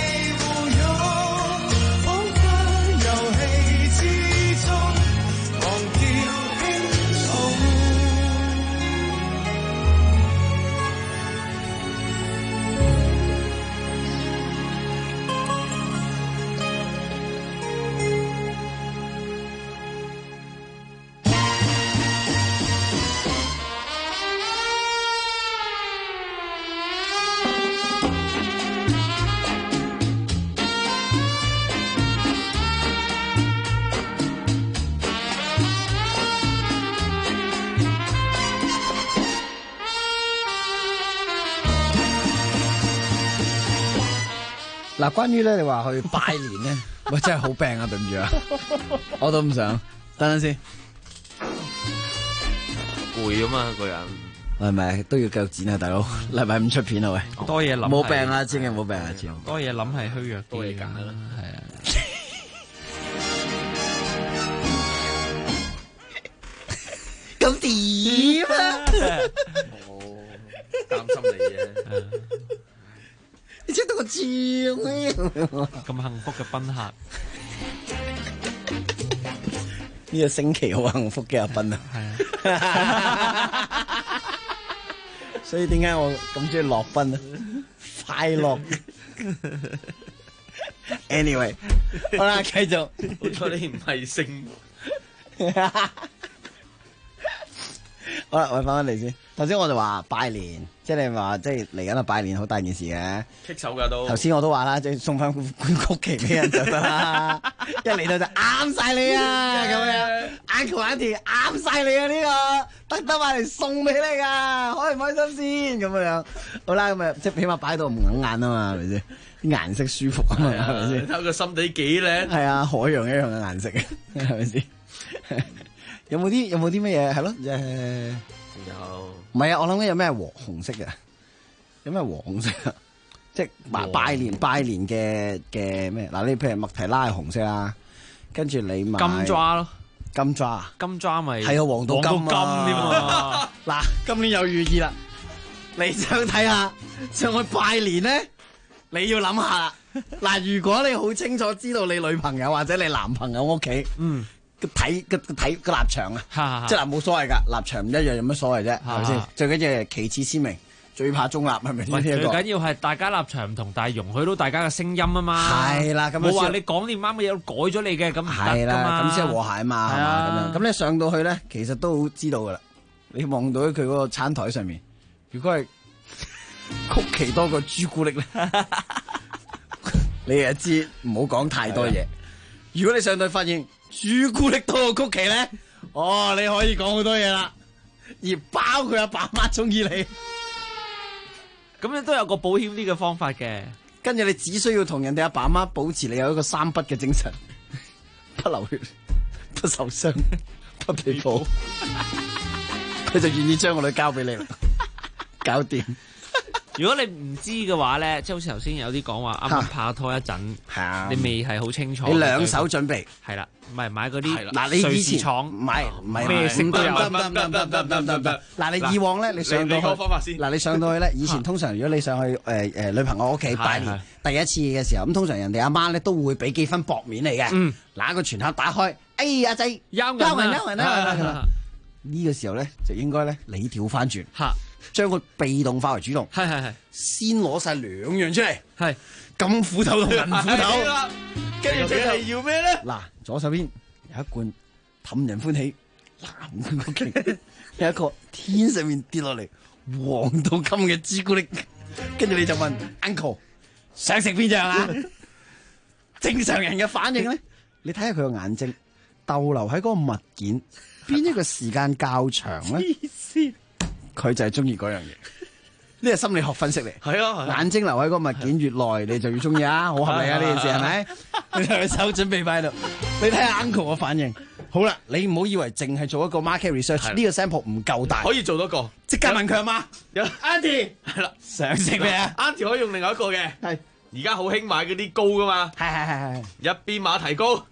嗱，關於咧，你話去拜年咧，喂，真係好病啊！對唔住啊，我都唔想。等陣先， 攰啊嘛，個人係咪都要繼續剪啊，大佬？禮拜五出片啊，喂， 多嘢諗， 冇病啊，千祈唔好病啊，千多嘢諗係虛弱啲， 多嘢揀啦， 係啊。 咁點啊？ 我擔心你啫。 你出到個字咩？ 咁幸福嘅賓客， 呢個星期好幸福嘅阿賓啊！係啊，所以點解我咁中意樂賓啊？快樂。Anyway， 好啦，繼續。 好彩你唔係星。 好啦，我翻返嚟先。頭先我就話拜年，即係你話即係嚟緊啊拜年好大件事嘅。 棘手㗎都。頭先我都話啦，即係送翻罐曲奇俾人就得啦。一嚟到就啱晒你啊，咁樣，Uncle Auntie啱晒你啊呢個，特登買嚟送俾你㗎，開唔開心先咁樣。好啦，咁啊即係起碼擺到唔眼眼啊嘛，係咪先？啲顏色舒服啊嘛，係咪先？ 睇個心地幾靚。係啊，海洋一樣嘅顏色，係咪先？有冇啲乜嘢係咯？有，唔係啊！我諗緊有咩紅色嘅？ 有咩黃色啊？即係拜年嘅咩？嗱，你譬如麥提拉係紅色啦，跟住你買金抓咯， 金抓咪係啊，黃到金添啊！ 嗱，今年有寓意啦，你想睇下上去拜年咧，你要諗下啦。嗱，如果你好清楚知道你女朋友或者你男朋友屋企，睇個立場啊，即係嗱冇所謂㗎，立場唔一樣有乜所謂啫，係咪先？最緊要係旗幟鮮明，最怕中立，係咪先？ 最緊要係大家立場唔同，但係容許到大家嘅聲音啊嘛。 係啦，咁冇話你講啲啱嘅嘢改咗你嘅，咁唔得㗎嘛。 係啦，咁先係和諧啊嘛，係嘛咁樣。咁你上到去咧，其實都好知道㗎啦。你望到佢嗰個餐台上面，如果係曲奇多過朱古力咧，你就知唔好講太多嘢。如果你上到去發現朱古力多過曲奇咧，哦，你可以講好多嘢啦，而包佢阿爸阿媽中意你。 咁你都有個保險啲嘅方法嘅， 跟住你只需要同人哋阿爸阿媽保持你有一個三不嘅精神，不流血、不受傷、不被捕，佢就願意將個女交俾你啦，搞掂。 如果你唔知嘅話咧，即係好似頭先有啲講話啱啱拍拖一陣，你未係好清楚， 你兩手準備係啦，唔係買嗰啲嗱，你以前唔係咩色都有， 得。嗱，你以往咧，你上到去嗱，你上到去咧，以前通常如果你上去女朋友屋企拜年第一次嘅時候，咁通常人哋阿媽咧都會俾幾分薄面嚟嘅，嗱個全盒打開，哎阿仔交銀啦，呢個時候咧就應該咧你調翻轉。將佢被動化為主動， 係， 先攞晒兩樣出嚟，係金斧頭同銀斧頭， 跟住你係要咩咧？ 嗱，左手邊有一罐氹人歡喜藍嘅曲奇，有一個天上面跌落嚟黃到金嘅朱古力，跟住你就問 Uncle 想食邊樣啊？正常人嘅反應咧，你睇下佢個眼睛逗留喺嗰個物件邊一個時間較長咧？佢就係中意嗰樣嘢，呢個心理學分析嚟。係啊，眼睛留喺個物件越耐，你就越中意啊，好合理啊呢件事係咪？你兩手準備擺喺度，你睇下 Uncle 嘅反應。好啦，你唔好以為淨係做一個 market research，呢個 sample 唔夠大， 可以做多個， 即刻問佢阿媽。有 Auntie 係啦，想食咩啊 ？Auntie 可以用另外一個嘅，係而家好興買嗰啲糕噶嘛， 係一邊馬蹄糕，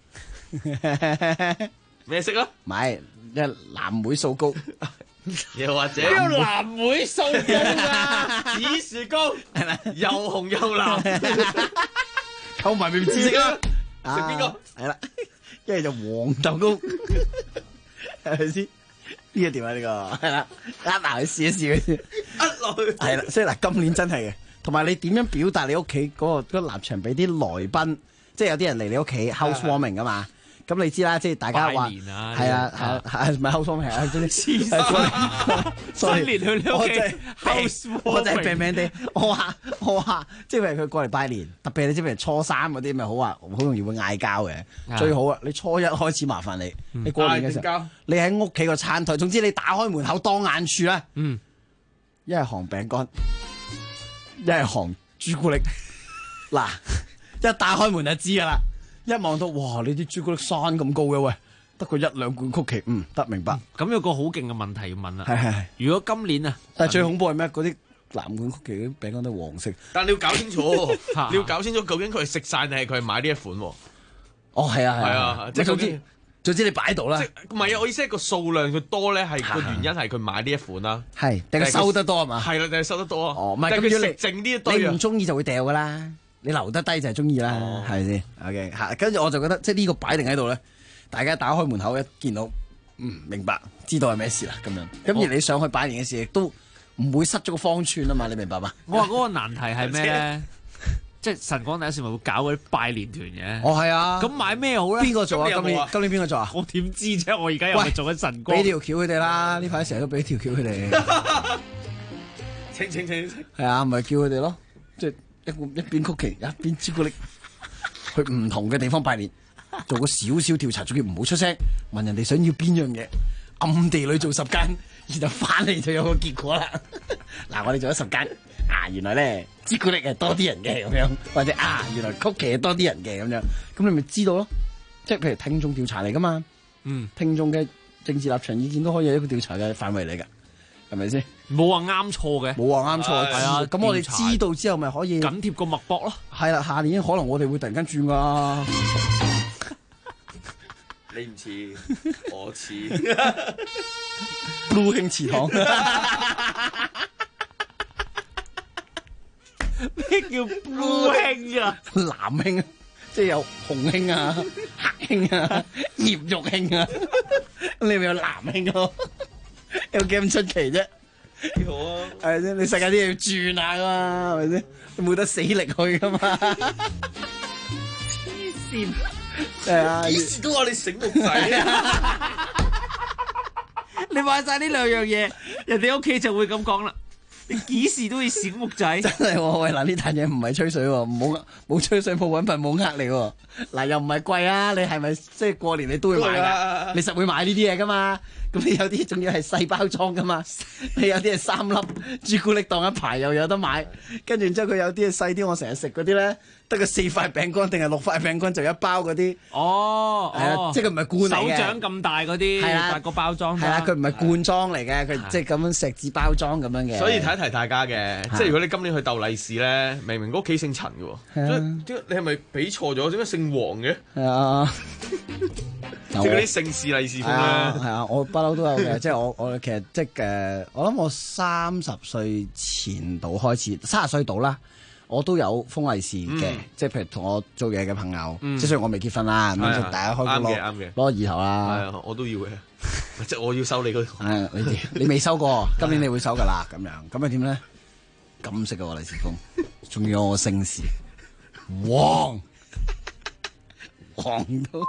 咩色啊？ 買一藍莓素糕。 又或者藍莓素糕啊， 紫薯糕，又紅又藍， 溝埋咪知識啦。 食邊個？ 係啦，一係就黃豆糕，係咪先？呢個點啊？呢個係啦，呃埋去試一試佢先， 呃落去。 係啦，所以嗱，今年真係嘅，同埋你點樣表達你屋企嗰個立場俾啲來賓，即係有啲人嚟你屋企 housewarming 噶嘛。咁你知啦，即係大家話係啊，係咪 housewarming 係啊？真係新年去你屋企， 我就係病病地。我話，即係譬如佢過嚟拜年，特別你知譬如初三嗰啲咪好話，好容易會嗌交嘅。最好啊，你初一開始麻煩你，你過年嘅時候，你喺屋企個餐台，總之你打開門口當眼處啦。一係行餅乾，一係行朱古力。嗱，一打開門就知噶啦。一望到，哇！你啲朱古力山咁高嘅，喂，得個一兩罐曲奇，得明白。 咁有個好勁嘅問題要問啦。 係。如果今年啊， 但係最恐怖係咩？嗰啲藍罐曲奇嗰啲餅乾都黃色。 但你要搞清楚，你要搞清楚究竟佢係食晒定係佢係買呢一款。 哦，係啊，即係總之你擺到啦。 唔係啊，我意思係個數量佢多咧，係個原因係佢買呢一款啦。 係定係收得多係嘛？ 係啦，定係收得多啊？ 哦，唔係咁要你剩呢一堆， 你唔中意就會掉噶啦。你留得低就係中意啦，係咪先 ？OK，跟住我就覺得即係呢個擺定喺度咧，大家打開門口一見到，明白，知道係咩事啦咁樣。咁而你上去拜年嘅時，亦都唔會失咗個方寸啊嘛，你明白嘛？ 我話嗰個難題係咩咧？即係晨光第一時咪會搞嗰啲拜年團嘅。 哦，係啊。咁買咩好咧？ 邊個做啊？今年邊個做啊？ 我點知啫？我而家又係做緊晨光。 俾條橋佢哋啦！呢排成日都俾條橋佢哋。 清。 係啊，咪叫佢哋咯，即係。一邊曲奇一邊朱古力，去唔同嘅地方拜年，做個少少調查，仲要唔好出聲，問人哋想要邊樣嘢，暗地裏做10間，然後翻嚟就有個結果啦。嗱，我哋做咗10間，原來咧朱古力係多啲人嘅咁樣，或者原來曲奇係多啲人嘅咁樣，咁你咪知道咯。即係譬如聽眾調查嚟噶嘛，聽眾嘅政治立場意見都可以係一個調查嘅範圍嚟噶。 係咪先？ 冇話啱錯嘅， 冇話啱錯。 係啊， 咁我哋知道之後，咪可以緊貼個脈搏咯。 係啦，下年可能我哋會突然間轉㗎。 你唔似，我似。 Blue 興祠堂。 咩叫 Blue 興啊？ 藍興，即係有紅興啊、黑興啊、葉玉興啊。你咪有藍興咯？有幾咁出奇啫？ 幾好啊！ 係咪先？你世界啲嘢要轉下噶嘛？係咪先？你冇得死力去噶嘛？ 黐線！ 係啊！ 幾時都話你醒目仔啊！ 你買晒呢兩樣嘢，人哋屋企就會咁講啦。你幾時都要醒目仔， 真係喎！喂，嗱呢單嘢唔係吹水喎，冇吹水冇揾份冇呃你喎。嗱又唔係貴啊，你係咪即係過年你都會買㗎？你實會買呢啲嘢㗎嘛？咁你有啲仲要係細包裝㗎嘛？你有啲係3粒朱古力當一排又有得買，跟住之後佢有啲係細啲，我成日食嗰啲咧，得個4塊餅乾定係6塊餅乾就一包嗰啲。 哦， 係啊，即係佢唔係罐嚟嘅， 手掌咁大嗰啲， 係啦， 個包裝。 係啦，佢唔係罐裝嚟嘅，佢即係咁樣錫紙包裝咁樣嘅。 所以提一提大家嘅，即係如果你今年去鬥利是咧，明明屋企姓陳嘅喎，即係你係咪俾錯咗？點解姓黃嘅？ 係啊。 即係嗰啲姓氏利是封咧， 係啊，我不嬲都有嘅。即係我其實即係我諗我30歲前度開始，30歲到啦，我都有封利是嘅。即係譬如同我做嘢嘅朋友，即係雖然我未結婚啦，咁就大家開工攞個意頭啦。 係啊，我都要嘅，即係我要收你嗰個。 係你未收過，今年你會收㗎啦。咁樣咁係點咧？金色嘅喎利是封，仲要有我姓氏黃都。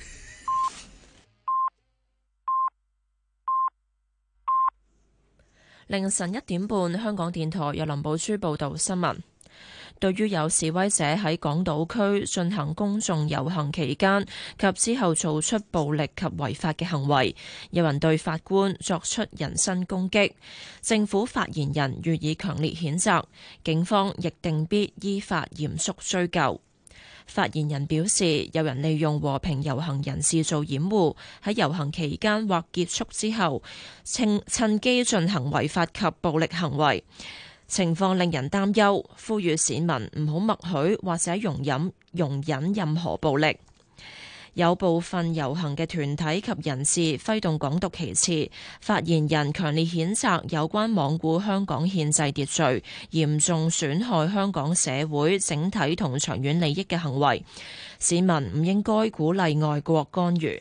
凌晨1點半，香港電台由林寶珠報道新聞。對於有示威者喺港島區進行公眾遊行期間及之後做出暴力及違法嘅行為，有人對法官作出人身攻擊，政府發言人予以強烈譴責，警方亦定必依法嚴肅追究。發言人表示，有人利用和平遊行人士做掩護，喺遊行期間或結束之後，趁機進行違法及暴力行為，情況令人擔憂，呼籲市民唔好默許或者容忍任何暴力。有部分遊行嘅團體及人士揮動港獨旗幟，發言人強烈譴責有關罔顧香港憲制秩序、嚴重損害香港社會整體同長遠利益嘅行為，市民唔應該鼓勵外國干預。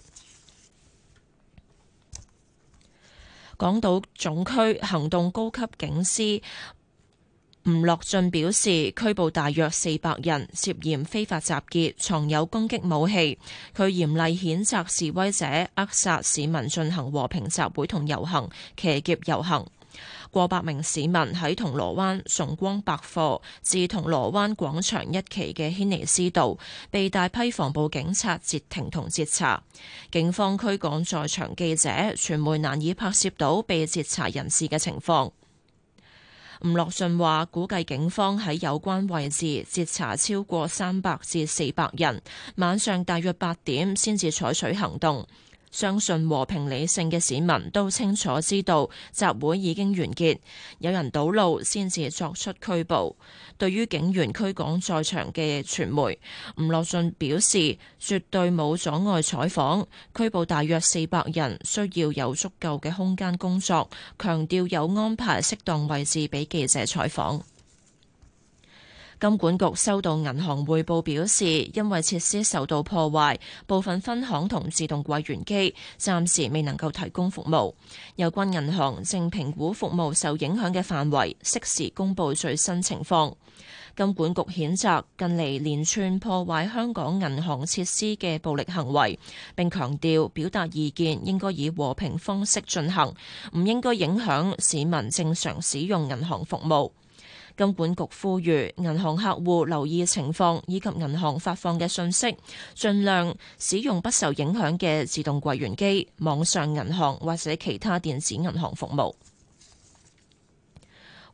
港島總區行動高級警司吳樂俊表示，拘捕大約400人，涉嫌非法集結、藏有攻擊武器。佢嚴厲譴責示威者扼殺市民進行和平集會同遊行、騎劫遊行。過百名市民喺銅鑼灣崇光百貨至銅鑼灣廣場一期嘅軒尼詩道，被大批防暴警察截停同截查。警方驅趕在場記者，傳媒難以拍攝到被截查人士嘅情況。吳樂俊話，估計警方喺有關位置截查超過300至400人，晚上大約8點先至採取行動。相信和平理性嘅市民都清楚知道集會已經完結，有人堵路先至作出拘捕。對於警員驅趕在場嘅傳媒，吳樂俊表示絕對冇阻礙採訪，拘捕大約400人需要有足夠嘅空間工作，強調有安排適當位置俾記者採訪。金管局收到銀行匯報表示，因為設施受到破壞，部分分行同自動櫃員機暫時未能夠提供服務。有關銀行正評估服務受影響嘅範圍，適時公佈最新情況。金管局譴責近嚟連串破壞香港銀行設施嘅暴力行為，並強調表達意見應該以和平方式進行，唔應該影響市民正常使用銀行服務。金管局呼籲銀行客戶留意情況，以及銀行發放嘅信息，盡量使用不受影響嘅自動櫃員機、網上銀行或者其他電子銀行服務。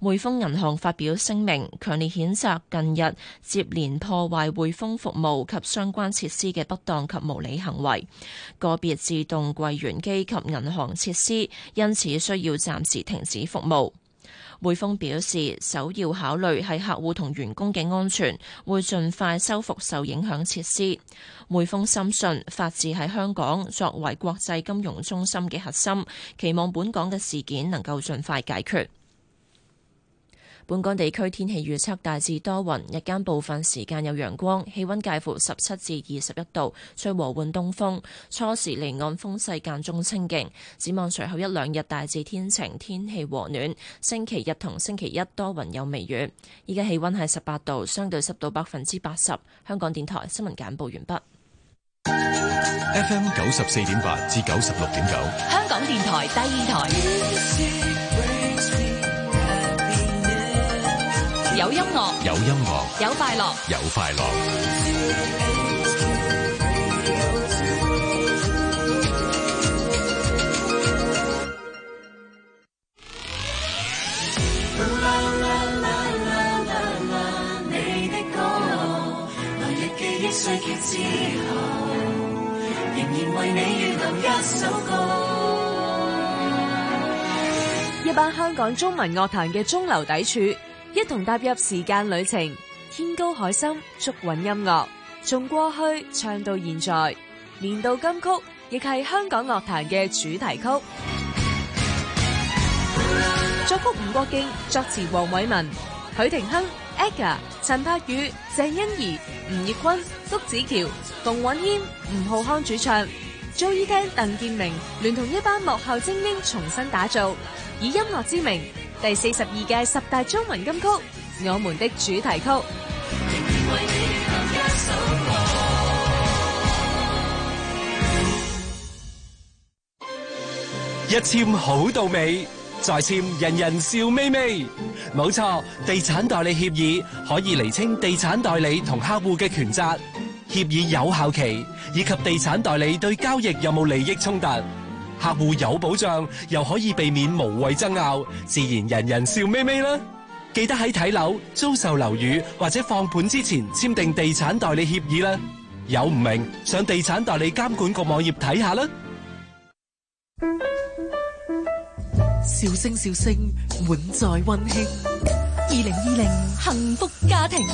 匯豐銀行發表聲明，強烈譴責近日接連破壞匯豐服務及相關設施嘅不當及無理行為，個別自動櫃員機及銀行設施因此需要暫時停止服務。匯豐表示，首要考慮係客戶同員工嘅安全，會盡快修復受影響設施。匯豐深信法治喺香港作為國際金融中心嘅核心，期望本港嘅事件能夠盡快解決。本港地區天氣預測大致多雲，日間部分時間有陽光，氣溫介乎17至21度，吹和緩東風，初時離岸風勢間中清勁。展望隨後一兩日大致天晴，天氣和暖。星期日同星期一多雲有微雨。依家氣溫係18度，相對濕度80%。香港電台新聞簡報完畢。 FM 94.8至96.9， 香港電台第二台。有音樂， 有音樂， 有快樂， 有快樂。 你的歌，來日記憶碎缺之後，仍然為你預留一首歌。 一班香港中文樂壇嘅中流砥柱，一同踏入時間旅程，天高海深，足韻音樂，從過去唱到現在。年度金曲亦係香港樂壇嘅主題曲。作曲吳國敬，作詞黃偉文、許廷鏗、AGA、陳柏宇、鄭欣宜、吳業坤、卜子喬、馮允謙、吳浩康主唱。Joey Tan、鄧建明聯同一班幕後精英重新打造，以音樂之名，第42屆10大中文金曲，我們的主題曲。 一簽好到尾，再簽人人笑眯眯。冇錯，地產代理協議可以釐清地產代理同客戶嘅權責，協議有效期，以及地產代理對交易有冇利益衝突。客戶有保障，又可以避免無謂爭拗，自然人人笑眯眯啦。記得喺睇樓、租售樓宇或者放盤之前簽訂地產代理協議啦。有唔明，上地產代理監管局網頁睇下啦。 笑聲笑聲，滿載溫馨。2020幸福家庭。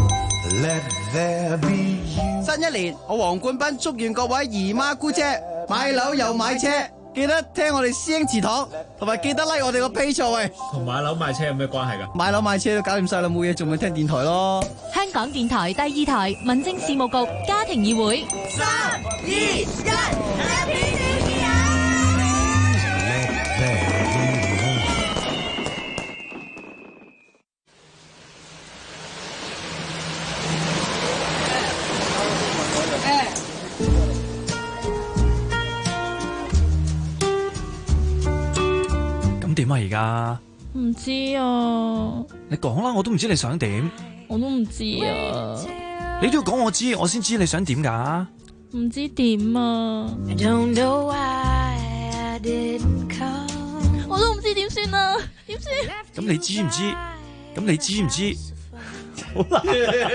新一年，我黃冠斌祝願各位姨媽姑姐買樓又買車，記得聽我哋師兄祠堂，同埋記得 like 我哋個 page 喂。 同買樓買車有咩關係㗎？ 買樓買車都搞掂晒啦，冇嘢仲咪聽電台咯。 香港電台第二台民政事務局家庭議會。 3、2、1， 點啊而家？ 唔知啊。 你講啦，我都唔知你想點。 我都唔知啊。 你都要講我知，我先知你想點噶。 唔知點啊。我都唔知點算啊，點算？ 咁你知唔知？咁你知唔知？好難。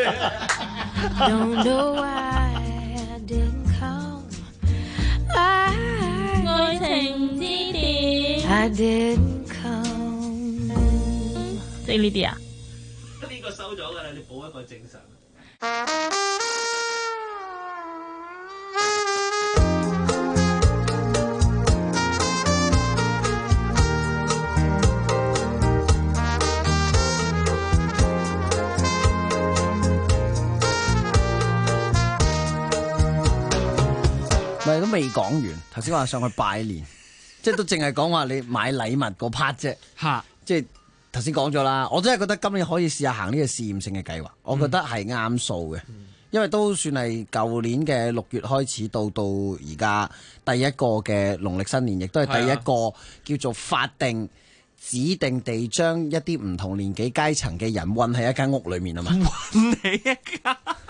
愛情之點。即係呢啲啊？ 呢個收咗㗎啦，你補一個正常。 咪都未講完，頭先話上去拜年，即係都淨係講話你買禮物嗰 part 啫。 嚇， 即係頭先講咗啦，我真係覺得今年可以試下行呢個試驗性嘅計劃，我覺得係啱數嘅，因為都算係舊年嘅6月開始到而家第一個嘅農曆新年，亦都係第一個叫做法定指定地將一啲唔同年紀階層嘅人韞喺一間屋裏面啊嘛。 韞喺一間，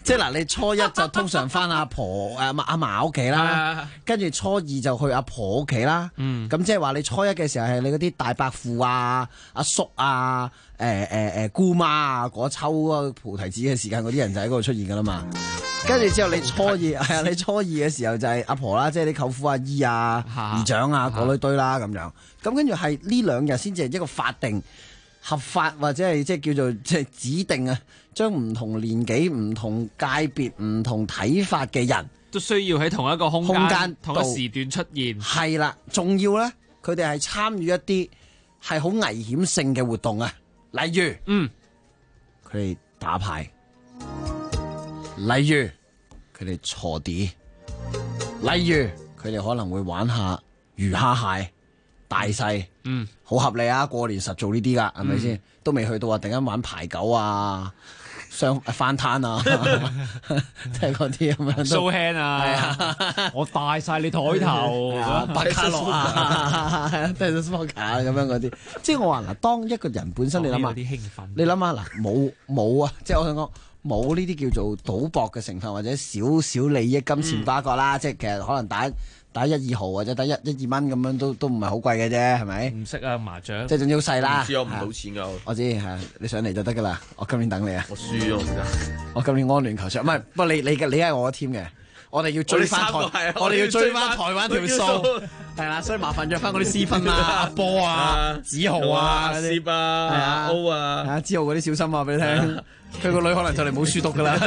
即係嗱，你初一就通常翻阿婆阿嫲屋企啦，跟住初二就去阿婆屋企啦。咁即係話你初一嘅時候係你嗰啲大伯父啊、阿叔啊、姑媽啊嗰抽嗰菩提子嘅時間，嗰啲人就喺嗰度出現噶啦嘛。跟住之後你初二係啊，你初二嘅時候就係阿婆啦，即係你舅父阿姨啊、姨丈啊嗰堆啦咁樣。咁跟住係呢兩日先至係一個法定合法或者係即係叫做即係指定啊，將唔同年紀、唔同界別、唔同睇法嘅人都需要喺同一個空間、同一時段出現。 係啦，仲要咧，佢哋係參與一啲係好危險性嘅活動啊，例如佢哋打牌，例如佢哋鋤地，例如佢哋可能會玩下魚蝦蟹。大細，好合理啊！過年實做呢啲噶，係咪先？都未去到話突然間玩牌九啊、翻攤啊，即係嗰啲咁樣。 show hand 啊，我帶晒你台頭， 百卡樂啊，即係 smoker 咁樣嗰啲。即係我話嗱，當一個人本身你諗下， 啲興奮， 你諗下嗱，冇啊，即係我想講冇呢啲叫做賭博嘅成分，或者少少利益金錢瓜葛啦。即係其實可能打1、2毫或者打1、2蚊咁樣都唔係好貴嘅啫，係咪？唔識啊麻雀， 即係總之好細啦。 唔知我唔到錢㗎。 我知係你上嚟就得㗎啦。我今年等你啊。 我輸咗唔得。 我今年安聯球場唔係，不過你係我嘅 team 嘅。我哋要追翻我哋要追翻台灣條數，係啦，所以麻煩約翻嗰啲私分啊、阿波啊、子豪啊、 攝啊、歐啊、 子豪嗰啲小心啊，俾你聽。佢個女可能就嚟冇書讀㗎啦。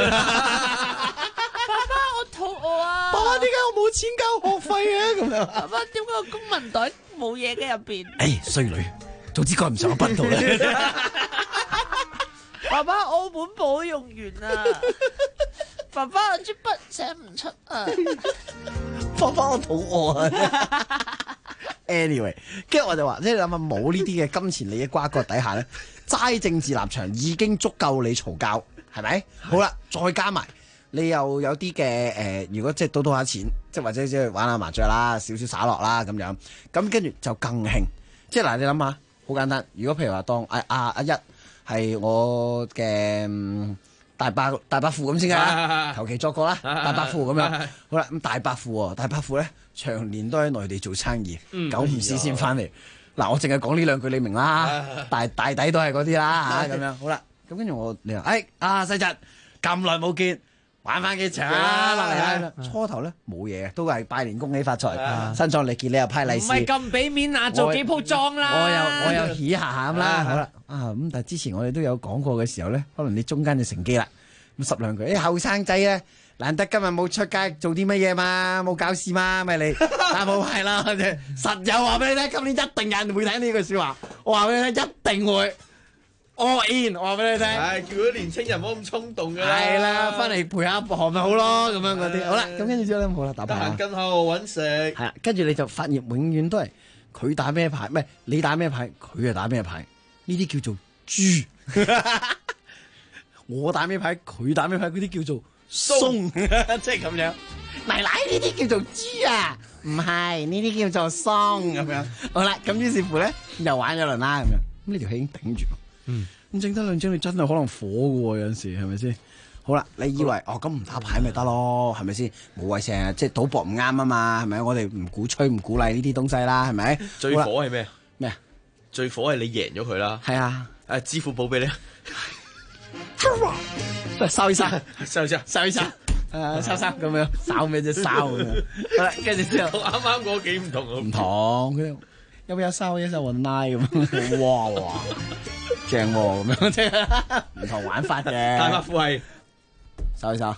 爸爸，點解我冇錢交學費嘅？咁樣。 爸爸，點解我公文袋冇嘢嘅入邊？ 衰女，早知該唔上我賓度啦。 爸爸，澳門寶用完啦。爸爸，我支筆寫唔出啊。 爸爸，我肚餓啊。Anyway， 跟住我就話，即係你諗下，冇呢啲嘅金錢利益瓜葛底下咧，齋政治立場已經足夠你嘈交，係咪？好啦，再加埋。你又有啲嘅如果即係賭下錢，即係或者即係玩下麻雀啦，少少灑落啦咁樣，咁跟住就更興。即係嗱，你諗下，好簡單。如果譬如話當阿一係我嘅大伯父咁先㗎，求其作個啦，大伯父咁樣。好啦，咁大伯父咧長年都喺內地做生意，久唔時先翻嚟。嗱，我淨係講呢兩句你明啦，大抵都係嗰啲啦嚇咁樣。好啦，咁跟住你話細侄咁耐冇見。玩翻幾場啊！落嚟啦，初頭咧冇嘢，都係拜年恭喜發財，身壯力健，你又派利是， 唔係咁俾面啊！做幾鋪莊啦， 我又起下咁啦，好啦咁，但係之前我哋都有講過嘅時候咧，可能你中間就乘機啦，咁10兩句，後生仔咧難得今日冇出街做啲乜嘢嘛，冇搞事嘛，咪你但冇係啦，實有話俾你聽，今年一定有人會聽呢句説話，我話俾你聽，一定會。all in， 我話俾你聽。 叫啲年青人唔好咁衝動㗎啦。 係啦，翻嚟陪下行咪好咯，咁樣嗰啲。好啦，咁跟住之後咧，好啦，打牌。 得閒跟下我揾食。 係啦，跟住你就發現永遠都係佢打咩牌，唔係你打咩牌，佢就打咩牌。呢啲叫做豬。我打咩牌，佢打咩牌，嗰啲叫做鬆，即係咁樣。奶奶呢啲叫做豬啊，唔係呢啲叫做鬆咁樣。好啦，咁於是乎咧又玩咗輪啦咁樣。咁呢條氣已經頂住。咁整得兩張你真係可能火㗎喎，有陣時係咪先？好啦，你以為咁唔打牌咪得咯，係咪先？冇謂成日即係賭博唔啱啊嘛，係咪？我哋唔鼓吹唔鼓勵呢啲東西啦，係咪？ 最火係咩？ 咩啊？ 最火係你贏咗佢啦。 係啊。 支付寶俾你。 收生， 收生， 收生。收咁樣，掃咩啫？掃咁樣。好啦，跟住之後， 啱啱嗰幾唔同啊。 唔同，佢有冇有收一收雲奶咁？哇！正喎，咁樣即係唔同玩法嘅。 大伯父係收一收，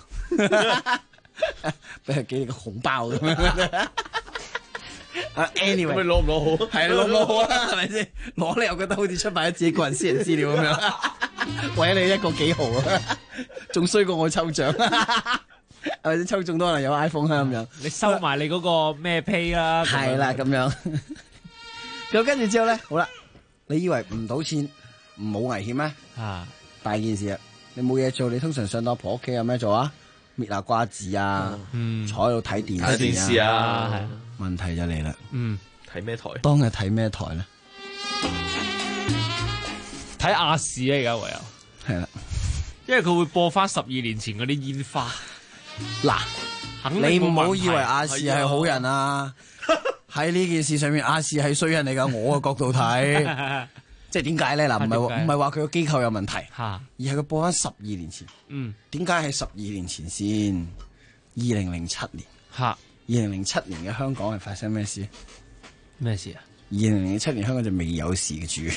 俾佢幾個紅包咁樣。Anyway， 咁你攞唔攞好？ 係攞唔攞好啊？係咪先？攞你又覺得好似出賣咗自己個人私人資料咁樣，為咗你一個幾毫啊，仲衰過我抽獎。係咪先？抽中都可能有 iPhone 啊咁樣。 你收埋你嗰個咩 pay 啦？ 係啦，咁樣。咁跟住之後咧，好啦，你以為唔賭錢唔冇危險咩？大件事啊！你冇嘢做，你通常上到阿婆屋企有咩做啊？搣下瓜子啊，坐喺度睇電視啊。問題就嚟啦。 睇咩台？ 當日睇咩台咧？ 睇亞視啊！而家唯有係啦， 因為佢會播翻12年前嗰啲煙花。 嗱，你唔好以為亞視係好人啊！喺呢件事上面，亞視係衰人嚟㗎。我嘅角度睇，即係點解咧？嗱，唔係話佢個機構有問題，而係佢播翻12年前。點解係12年前先？2007年。2007年嘅香港係發生咩事？ 咩事啊 ？2007年香港就未有事嘅住。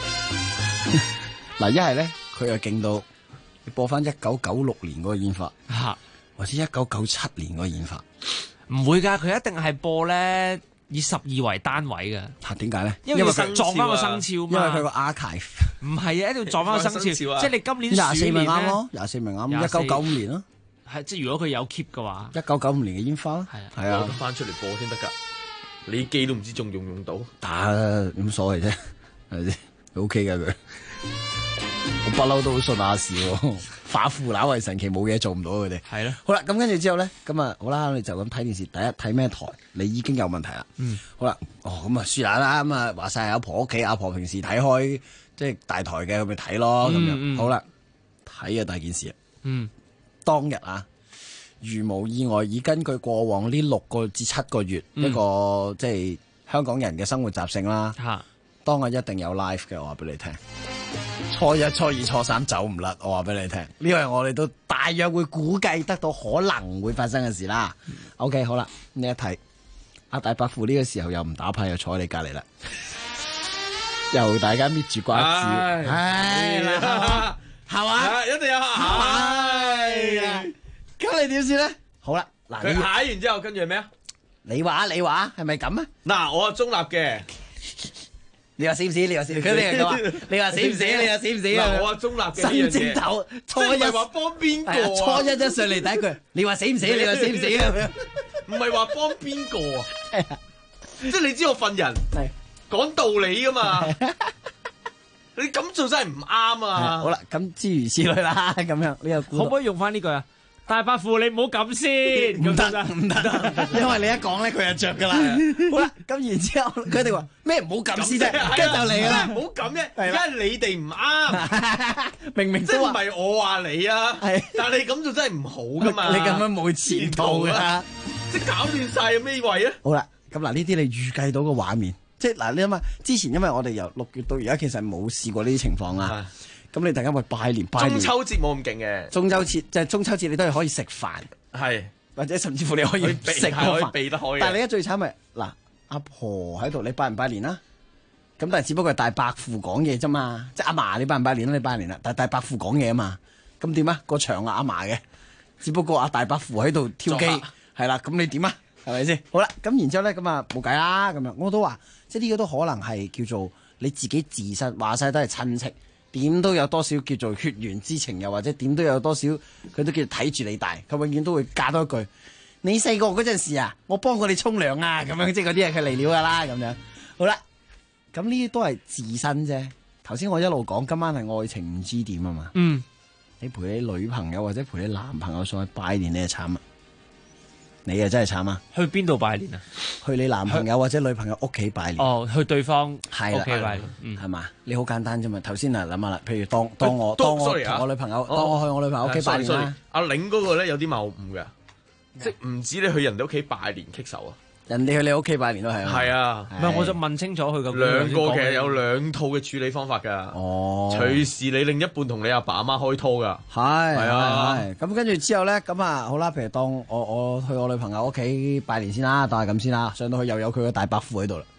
嗱，一係咧佢又勁到你播翻1996年嗰個煙花，或者1997年嗰個煙花， 唔會㗎，佢一定係播咧以12為單位嘅。 點解咧？ 因為佢撞翻個生肖嘛。 因為佢個 archive 唔係啊，一定要撞翻個生肖。即係你今年 24咪啱咯，24咪啱。1995年咯， 係即係如果佢有 keep 嘅話 ，1995年嘅煙花咯，係啊， 翻出嚟播先得㗎。你機都唔知仲用到， 打有乜所謂啫？係咪先？OK 㗎佢。我不嬲都好信亞視喎，化腐朽為神奇，冇嘢做唔到佢哋。 係咯。 好啦，咁跟住之後咧，咁啊好啦，你就咁睇電視，第一睇咩台，你已經有問題啦。好啦，咁啊輸爛啦，咁啊話晒阿婆屋企，阿婆平時睇開即係大台嘅，咁咪睇咯咁樣。好啦，睇啊大件事啊。當日啊，如無意外，已根據過往呢6個至7個月一個即係香港人嘅生活習性啦。當日一定有 live 嘅，我話俾你聽。初一、初二、初三走唔甩，我話俾你聽。呢個係我哋都大約會估計得到可能會發生嘅事啦。OK， 好啦，你一睇阿大伯父呢個時候又唔打牌，又坐喺你隔籬啦，又大家搣住瓜子，係嘛？ 一定有係。 咁你點算咧？好啦，嗱， 佢踩完之後，跟住係咩啊？ 你話係咪咁啊？ 嗱，我係中立嘅。 你話死唔死？你話死唔死？你話死唔死？你話死唔死？ 嗱，我話中立嘅呢樣嘢。 新正頭，初一話幫邊個？ 初一一上嚟第一句，你話死唔死？你話死唔死啊？ 唔係話幫邊個啊？即係你知我份人講道理噶嘛？你咁做真係唔啱啊！ 好啦，咁諸如此類啦，咁樣呢個可唔可以用翻呢句啊？大伯父，你唔好咁先， 唔得，因為你一講咧，佢就着噶啦。好啦，咁然之後佢哋話咩唔好咁先啫，跟住就嚟啦， 唔好咁啫，而家你哋唔啱， 明明即係唔係我話你啊，但係你咁做真係唔好噶嘛， 你咁樣冇前途噶， 即係搞亂晒咩位啊？ 好啦，咁嗱呢啲你預計到個畫面，即係嗱你諗下，之前因為我哋由6月到而家，其實冇試過呢啲情況啊。咁你大家會拜年， 中秋節冇咁勁嘅。 中秋節即係中秋節，你都係可以食飯， 係或者甚至乎你可以食個飯， 避得開。 但係你而家最慘咪嗱，阿婆喺度，你拜唔拜年啦？咁但係只不過係大伯父講嘢啫嘛，即係阿嫲你拜唔拜年啦？你拜年啦，但係大伯父講嘢啊嘛，咁點啊？個場阿嫲嘅，只不過阿大伯父喺度挑機，係啦，咁你點啊？係咪先？好啦，咁然之後咧，咁啊冇計啦，咁樣我都話，即係呢個都可能係叫做你自己自身話晒都係親戚。點都有多少叫做血緣之情，又或者點都有多少佢都叫睇住你大，佢永遠都會加多一句：你細個嗰陣時啊，我幫過你沖涼啊，咁樣即係嗰啲係佢嚟料噶啦，咁樣好啦。咁呢啲都係自身啫。頭先我一路講今晚係愛情唔知點啊嘛。你陪你女朋友或者陪你男朋友上去拜年，你係慘啊！你啊真係慘啊！ 去邊度拜年啊？ 去你男朋友或者女朋友屋企拜年。 哦，去對方屋企拜年，係嘛？你好簡單啫嘛。頭先啊諗下啦，譬如當我同我女朋友，當我去我女朋友屋企拜年啦。 阿玲嗰個咧有啲謬誤嘅，即係唔止你去人哋屋企拜年棘手啊！ 人哋去你屋企拜年都係啊， 係啊， 唔係我就問清楚佢個兩個其實有2套嘅處理方法㗎。隨時你另一半同你阿爸阿媽開拖㗎。係啊， 咁跟住之後咧，咁啊好啦，譬如當我去我女朋友屋企拜年先啦，當係咁先啦。上到去又有佢個大伯父喺度啦。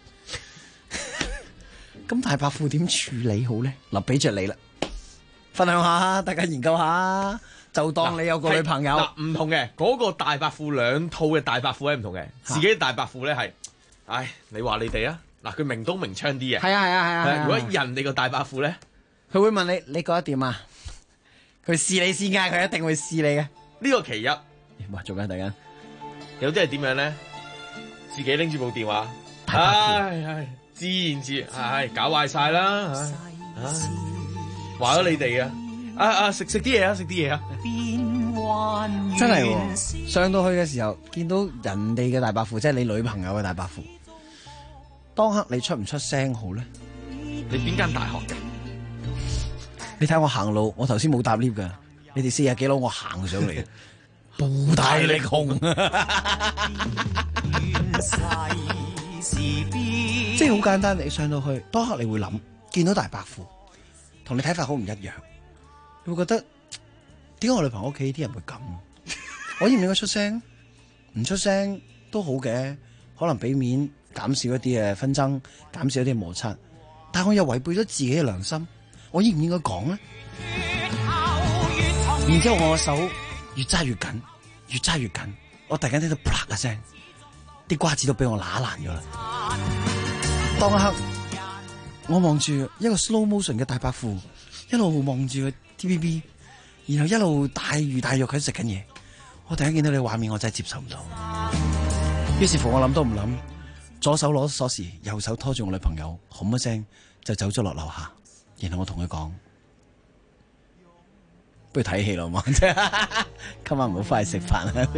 咁大伯父點處理好咧？嗱，俾着你啦，分享下，大家研究下。就當你有個女朋友， 唔同嘅嗰個大伯父2套嘅大伯父係唔同嘅，自己大伯父咧係，唉，你話你哋啊，嗱佢明刀明槍啲嘅， 係啊。 如果人哋個大伯父咧， 佢會問你覺得點啊？佢試你先㗎，佢一定會試你嘅。 呢個其一。 哇，做緊突然間， 有啲係點樣咧？自己拎住部電話，自言自語，搞壞晒啦，話咗你哋啊，食啲嘢啊，食啲嘢啊！ 真係上到去嘅時候，見到人哋嘅大伯父，即係你女朋友嘅大伯父，當刻你出唔出聲好咧？ 你邊間大學嘅？ 你睇我行路，我頭先冇搭 lift 噶， 你哋40幾佬我行上嚟，步大力雄，即係好簡單。你上到去，當刻你會諗，見到大白褲，同你睇法好唔一樣，你會覺得點解我女朋友屋企啲人會咁？我應唔應該出聲？唔出聲都好嘅，可能俾面減少一啲嘅紛爭，減少一啲摩擦。但我又違背咗自己嘅良心，我應唔應該講咧？然之後我個手越揸越緊，越揸越緊，我突然間聽到啪一聲，啲瓜子都俾我揦爛咗啦。當一刻，我望住一個 slow motion 嘅大白褲，一路望住個 TVB， 然後一路大魚大肉喺度食緊嘢。我突然間見到你畫面，我真係接受唔到。於是乎，我諗都唔諗，左手攞鎖匙，右手拖住我女朋友，轟一聲就走咗落樓下。然後我同佢講：不如睇戲咯嘛，今晚唔好翻去食飯啦。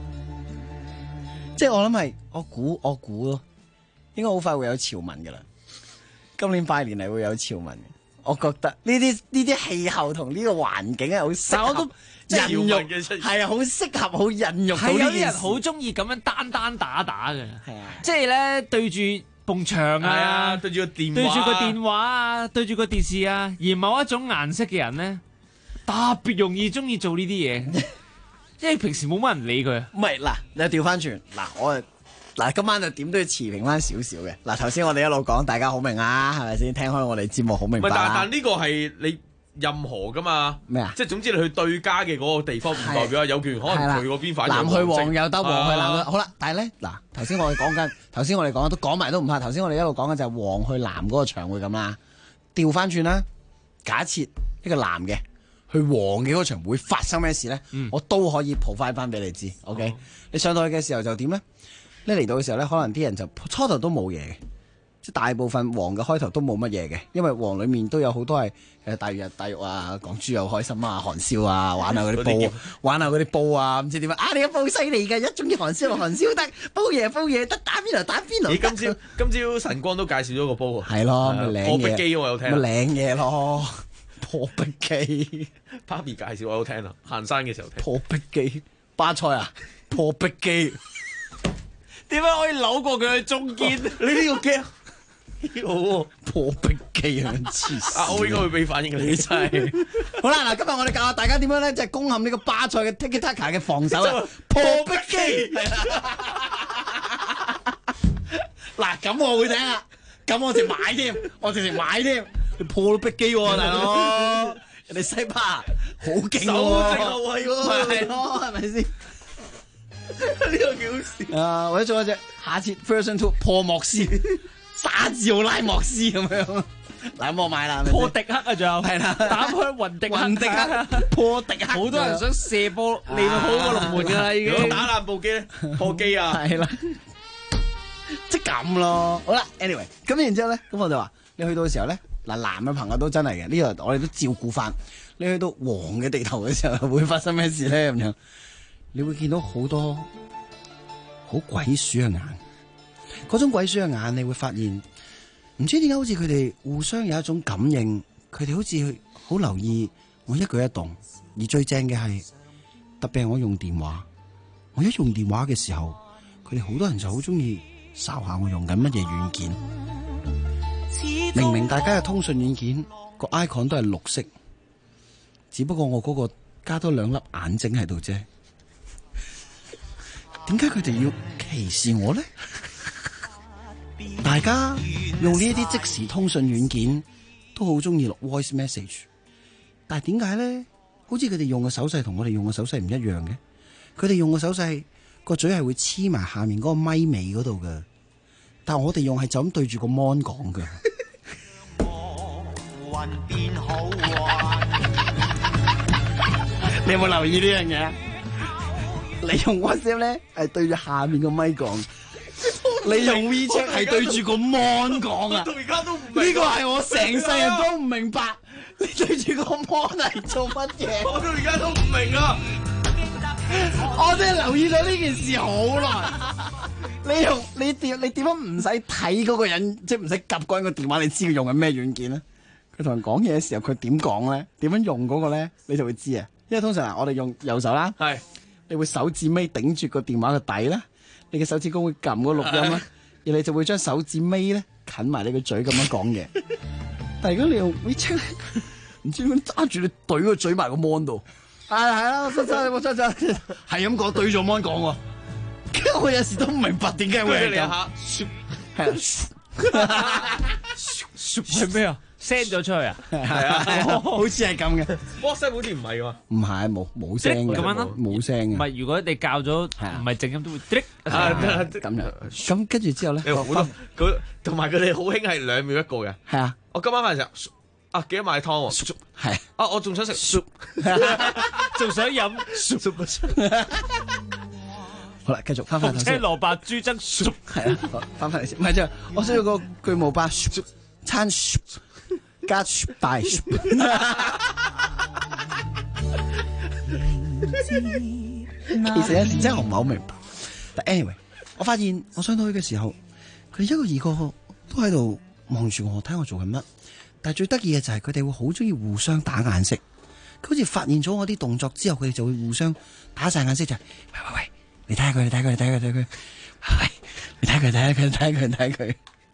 即係我諗係，我估咯，應該好快會有潮文噶啦。今年拜年係會有潮文，我覺得呢啲氣候同呢個環境係好適合。人肉係啊，好適合，好人肉到呢件事。係有啲人好中意咁樣單打嘅，係啊，即係咧對住埲牆啊， 對住個電話， 對住個電話啊，對住個電視啊，而某一種顏色嘅人咧，特別容易中意做呢啲嘢，因為平時冇乜人理佢。 唔係嗱，你調翻轉嗱，今晚就點都要持平翻少少嘅。嗱，頭先我哋一路講，大家好明啊，係咪先？聽開我哋節目好明白。 但呢個係你。任何噶嘛咩啊？即係總之你去對家嘅嗰個地方，唔代表有權可能佢嗰邊反藍去黃又得，黃去藍好啦。但係咧嗱，頭先我哋講都講埋都唔怕。頭先我哋一路講嘅就係黃去藍嗰個場會咁啦。調翻轉啦，假設一個藍嘅去黃嘅嗰個場會發生咩事咧？我都可以鋪翻俾你知。OK，你上到去嘅時候就點咧？你嚟到嘅時候咧，可能啲人就初頭都冇嘢嘅。即大部分黃嘅開頭都冇乜嘢嘅，因為黃裏面都有好多係大魚大肉啊，講豬又開心啊，韓燒啊，玩下嗰啲煲，玩下嗰啲煲啊，唔知點啊！你個煲犀利嘅，一中意韓燒得，煲嘢得，打邊爐打邊爐。 今朝晨光都介紹咗個煲啊， 係咯， 破壁機我有聽， 靚嘢咯，破壁機 ，Papi 介紹我有聽啊，行山嘅時候聽。 破壁機，巴塞啊，破壁機， 點解可以扭過佢去中間？ 你呢個機？ 破壁機啊！黐線， 我應該會俾反應嘅，你真係。 好啦，嗱，今日我哋教下大家點樣咧，即係攻陷呢個巴塞嘅 Tiki Taka 嘅防守啊！破壁機，嗱，咁我會聽啊，咁我直買添，你破壁機喎，大佬，人哋西巴好勁喎， 守正後衛喎， 係咯，係咪先？ 呢個幾好笑啊！或者做一隻下次 Version 2破莫斯。沙治奧拉莫斯咁樣，嗱咁我買啦。 破迪克啊，仲有係啦， 打開雲迪克， 破迪克， 好多人想射波嚟到好過龍門噶啦，已經打爛部機咧，破機啊， 係啦，即係咁咯。好啦 ，anyway， 咁然之後咧，咁我就話你去到嘅時候咧，嗱男嘅朋友都真係嘅，呢個我哋都照顧翻。你去到黃嘅地頭嘅時候，會發生咩事咧？咁樣，你會見到好多好鬼鼠嘅眼。嗰種鬼鼠嘅眼，你會發現唔知點解好似佢哋互相有一種感應，佢哋好似好留意我一舉一動。而最正嘅係，特別係我用電話，我一用電話嘅時候，佢哋好多人就好中意睄下我用緊乜嘢軟件。明明大家嘅通訊軟件個 icon 都係綠色，只不過我嗰個加多兩粒眼睛喺度啫。點解佢哋要歧視我咧？大家用呢一啲即時通訊軟件都好中意錄 voice message， 但係點解咧？好似佢哋用嘅手勢同我哋用嘅手勢唔一樣嘅。佢哋用嘅手勢個嘴係會黐埋下面嗰個咪尾嗰度嘅，但係我哋用係就咁對住個 mon 講嘅。你有冇留意呢樣嘢？你用 WhatsApp 咧係對住下面個咪講。你用 WeChat 係對住個 mon 講啊！ 到而家都唔明， 呢個係我成世人都唔明白。你對住個 mon 係做乜嘢？ 我到而家都唔明啊！ 我真係留意咗呢件事好耐。你點樣唔使睇嗰個人，即係唔使夾嗰人個電話，你知佢用緊咩軟件咧？佢同人講嘢嘅時候，佢點講咧？點樣用嗰個咧？你就會知啊！ 因為通常我哋用右手啦， 係你會手指尾頂住個電話嘅底啦，你嘅手指公會撳個錄音啦，而你就會將手指尾咧近埋你個嘴咁樣講嘢。但係如果你用 WeChat，唔知點揸住你懟個嘴埋個 mon 度，係啦，我真係係咁講懟咗 mon 講喎。我有時都唔明白點解會係咁。係啊， 係咩啊？send 咗出去啊？ 係啊，好似係咁嘅。 WhatsApp 好似唔係喎。 唔係，冇聲嘅。 咁樣咯， 冇聲嘅。 唔係，如果你教咗唔係靜音都會咁樣。咁跟住之後咧， 佢同埋佢哋好興係2秒一個嘅。 係啊， 我今晚飯時候記得買湯喎。 係啊，我仲想食 soup， 仲想飲 soup。 好啦，繼續翻返頭先。 紅蘿蔔豬踭 soup 係啊，翻返嚟先。唔係啫，我需要個巨無霸餐加大。其實有時真係我唔係好明白。但 anyway， 我發現我上到去嘅時候，佢哋一個二個都喺度望住我，睇我做緊乜。但係最得意嘅就係佢哋會好中意互相打眼色。佢好似發現咗我啲動作之後，佢哋就會互相打晒眼色，就係喂。你睇下佢，你睇佢，你睇佢，睇佢，喂！你睇佢，睇下佢，睇佢，睇佢，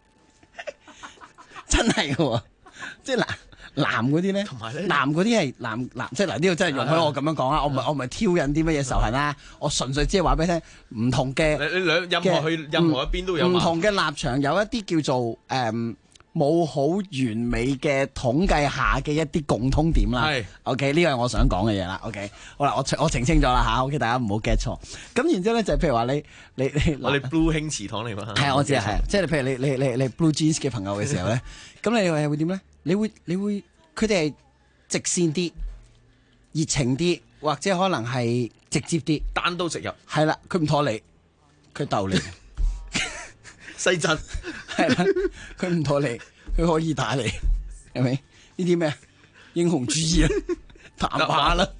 真係嘅，即係男嗰啲咧，男嗰啲係男，即係嗱呢度真係容許我咁樣講啦，我唔係挑引啲乜嘢仇恨啦，我純粹只係話俾你聽，唔同嘅， 你任何一邊都有唔同嘅立場，有一啲叫做冇好完美嘅統計下嘅一啲共通點啦。係 ，OK 呢個係我想講嘅嘢啦。OK， 好啦，我澄清咗啦吓 ，OK 大家唔好 get 錯。咁然之後咧就係譬如話你我哋 Blue 興祠堂嚟嘛。 係啊，我知係，即係譬如你 Blue Jeans 嘅朋友嘅時候咧，咁你會點咧？你會佢哋係直線啲、熱情啲，或者可能係直接啲， 單刀直入。 係啦，佢唔妥你，佢鬥你。 西鎮係啦，佢唔妥你，佢可以打你，係咪？呢啲咩英雄主義啊？談話啦，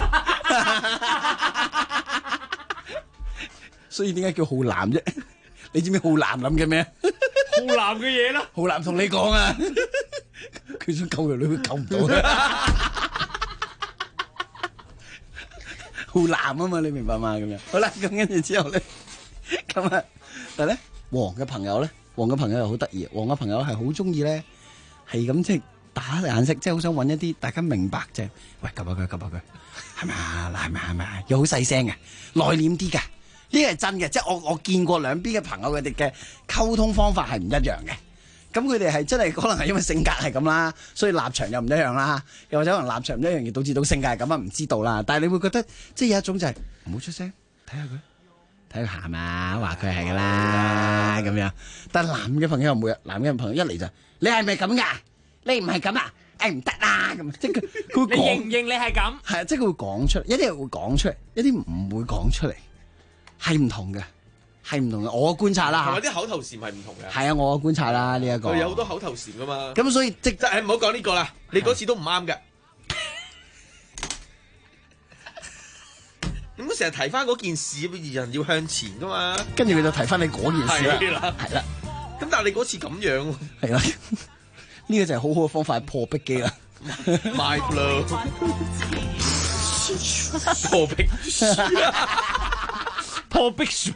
所以點解叫浩南啫？你知唔知浩南諗嘅咩？ 浩南嘅嘢啦， 浩南同你講啊，佢想救條女，佢救唔到嘅。浩南啊嘛，你明白嘛？咁樣好啦，咁跟住之後咧，咁啊，但係咧。黃嘅朋友咧，黃嘅朋友又好得意，黃嘅朋友係好中意咧，係咁即係打眼色，即係好想揾一啲大家明白啫。喂，及下佢，係咪啊？係咪？又好細聲嘅，內斂啲嘅，呢個係真嘅。即係我見過兩邊嘅朋友，佢哋嘅溝通方法係唔一樣嘅。咁佢哋係真係可能係因為性格係咁啦，所以立場又唔一樣啦，又或者可能立場唔一樣而導致到性格係咁啊，唔知道啦。但係你會覺得即係有一種就係唔好出聲，睇下佢。睇佢鹹啊，話佢係噶啦咁樣，但係男嘅朋友又冇，男嘅朋友一嚟就你係咪咁噶？你唔係咁啊？唔得啦咁，即係佢會講。 你認唔認你係咁？ 係啊，即係佢會講出嚟，一啲會講出嚟，一啲唔會講出嚟，係唔同嘅，係唔同嘅。我觀察啦， 同埋啲口頭禪係唔同嘅。 係啊，我觀察啦呢一個。 佢有好多口頭禪噶嘛。 咁所以即係唔好講呢個啦，你嗰次都唔啱嘅。咁成日提翻嗰件事，人要向前噶嘛。 跟住佢就提翻你嗰件事啦，係啦。咁但係你嗰次咁樣， 係啦，呢個就係好好嘅方法破壁機啦。 My blow， 破壁破壁樹，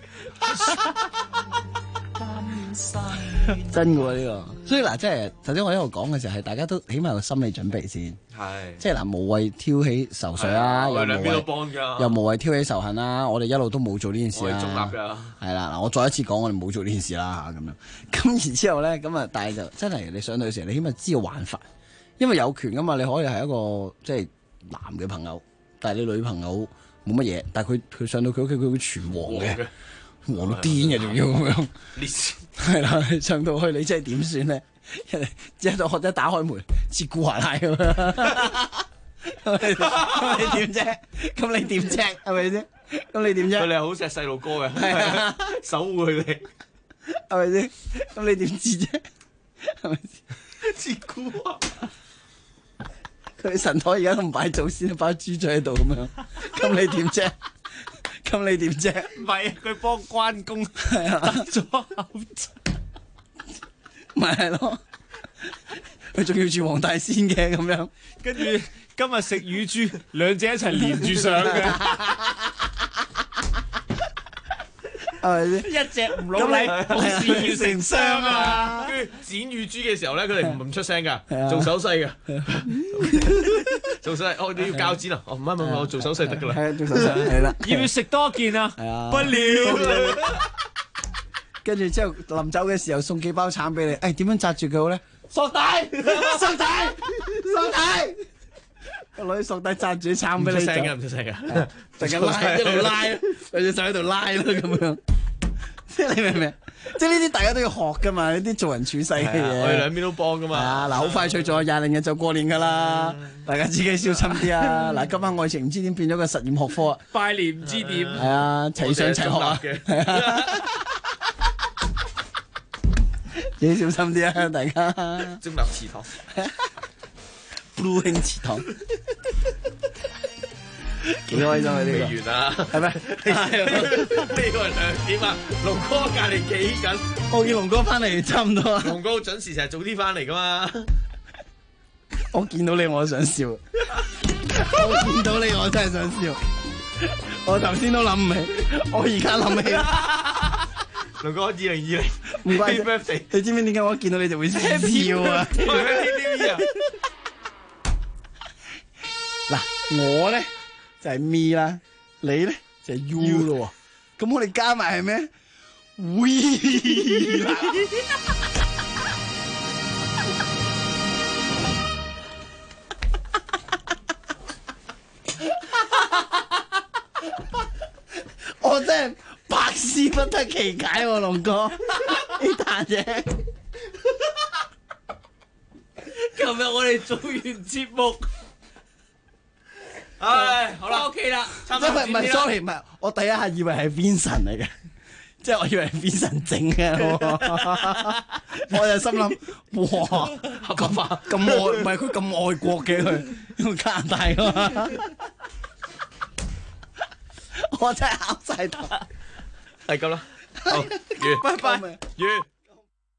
真嘅喎呢個。所以嗱，即係頭先我喺度講嘅時候，係大家都起碼有個心理準備先。係，即係嗱，無謂挑起仇緒啦，又無謂挑起仇恨啦。我哋一路都冇做呢件事啦。我係中立㗎。係啦，嗱，我再一次講，我哋冇做呢件事啦，咁樣。咁然之後咧，咁啊，但係就真係你上到嘅時候，你起碼知道玩法，因為有權㗎嘛。你可以係一個即係男嘅朋友，但係你女朋友冇乜嘢，但係佢上到佢屋企，佢會全黃嘅，黃到癲嘅，仲要咁樣。係啦，上到去你真係點算咧？一到學者打開門，切古華拉咁樣，咁你點啫？咁你點啫？係咪先？咁你點啫？ 佢哋係好錫細路哥嘅，守護佢哋， 係咪先？咁你點知啫？係咪先？ 切古華， 佢神台而家都唔擺祖先，擺豬仔喺度咁樣，咁你點啫？咁你點啫？ 唔係啊，佢幫關公戴咗口罩。 咪係咯， 佢仲要住黃大仙嘅咁樣。 跟住今日食乳豬，兩隻一齊連住上嘅。 係咪先？ 一隻唔老禮，好事要成雙啊！ 跟住剪乳豬嘅時候咧，佢哋唔出聲噶，做手勢噶，做手勢。哦，你要鉸剪啊？哦，唔係，我做手勢得噶啦。 係做手勢係啦。 要唔要食多件啊？ 係啊。 不了。 跟住之後臨走嘅時候送幾包橙俾你。誒，點樣紮住佢好咧？ 索帶， 索帶，索帶。攞啲索帶紮住啲橙俾你。 唔出聲嘅，唔出聲嘅。 突然間拉，一路拉，有隻手喺度拉咯咁樣。即係你明唔明？即係呢啲大家都要學噶嘛，呢啲做人處世嘅嘢。 我哋兩邊都幫噶嘛。 啊，嗱，好快脆咗20日就過年噶啦，大家自己小心啲啊！嗱，今晚愛情唔知點變咗個實驗學科啊！ 拜年唔知點。 係啊，齊上齊學啊！係啊，自己小心啲啊，大家。 中立祠堂。 Blue 興祠堂。幾開心啊！呢個未完啊， 係咪？ 呢個係2點啊！龍哥隔離企緊， 我見龍哥翻嚟差唔多啊。 龍哥好準時，成日早啲翻嚟噶嘛。 我見到你，我想笑。我見到你，我真係想笑。我頭先都諗唔起，我而家諗起啦。 龍哥2020， 唔怪得。你知唔知點解我一見到你就會笑啊？嗱，我咧就係 me 啦，你咧就係 you 咯。咁我哋加埋係咩 ？we 啦。我真係百思不得其解喎，龍哥呢壇嘢。 琴日我哋做完節目。唉，好啦 ，OK 啦，差唔多。 唔係 ，sorry， 唔係，我第一下以為係 Vincent 嚟嘅，即係我以為係 Vincent 整嘅，我就心諗，哇，咁愛，唔係佢咁愛國嘅佢，因為加拿大㗎嘛，我真係考晒頭， 係咁啦，好，完， 拜拜， 完。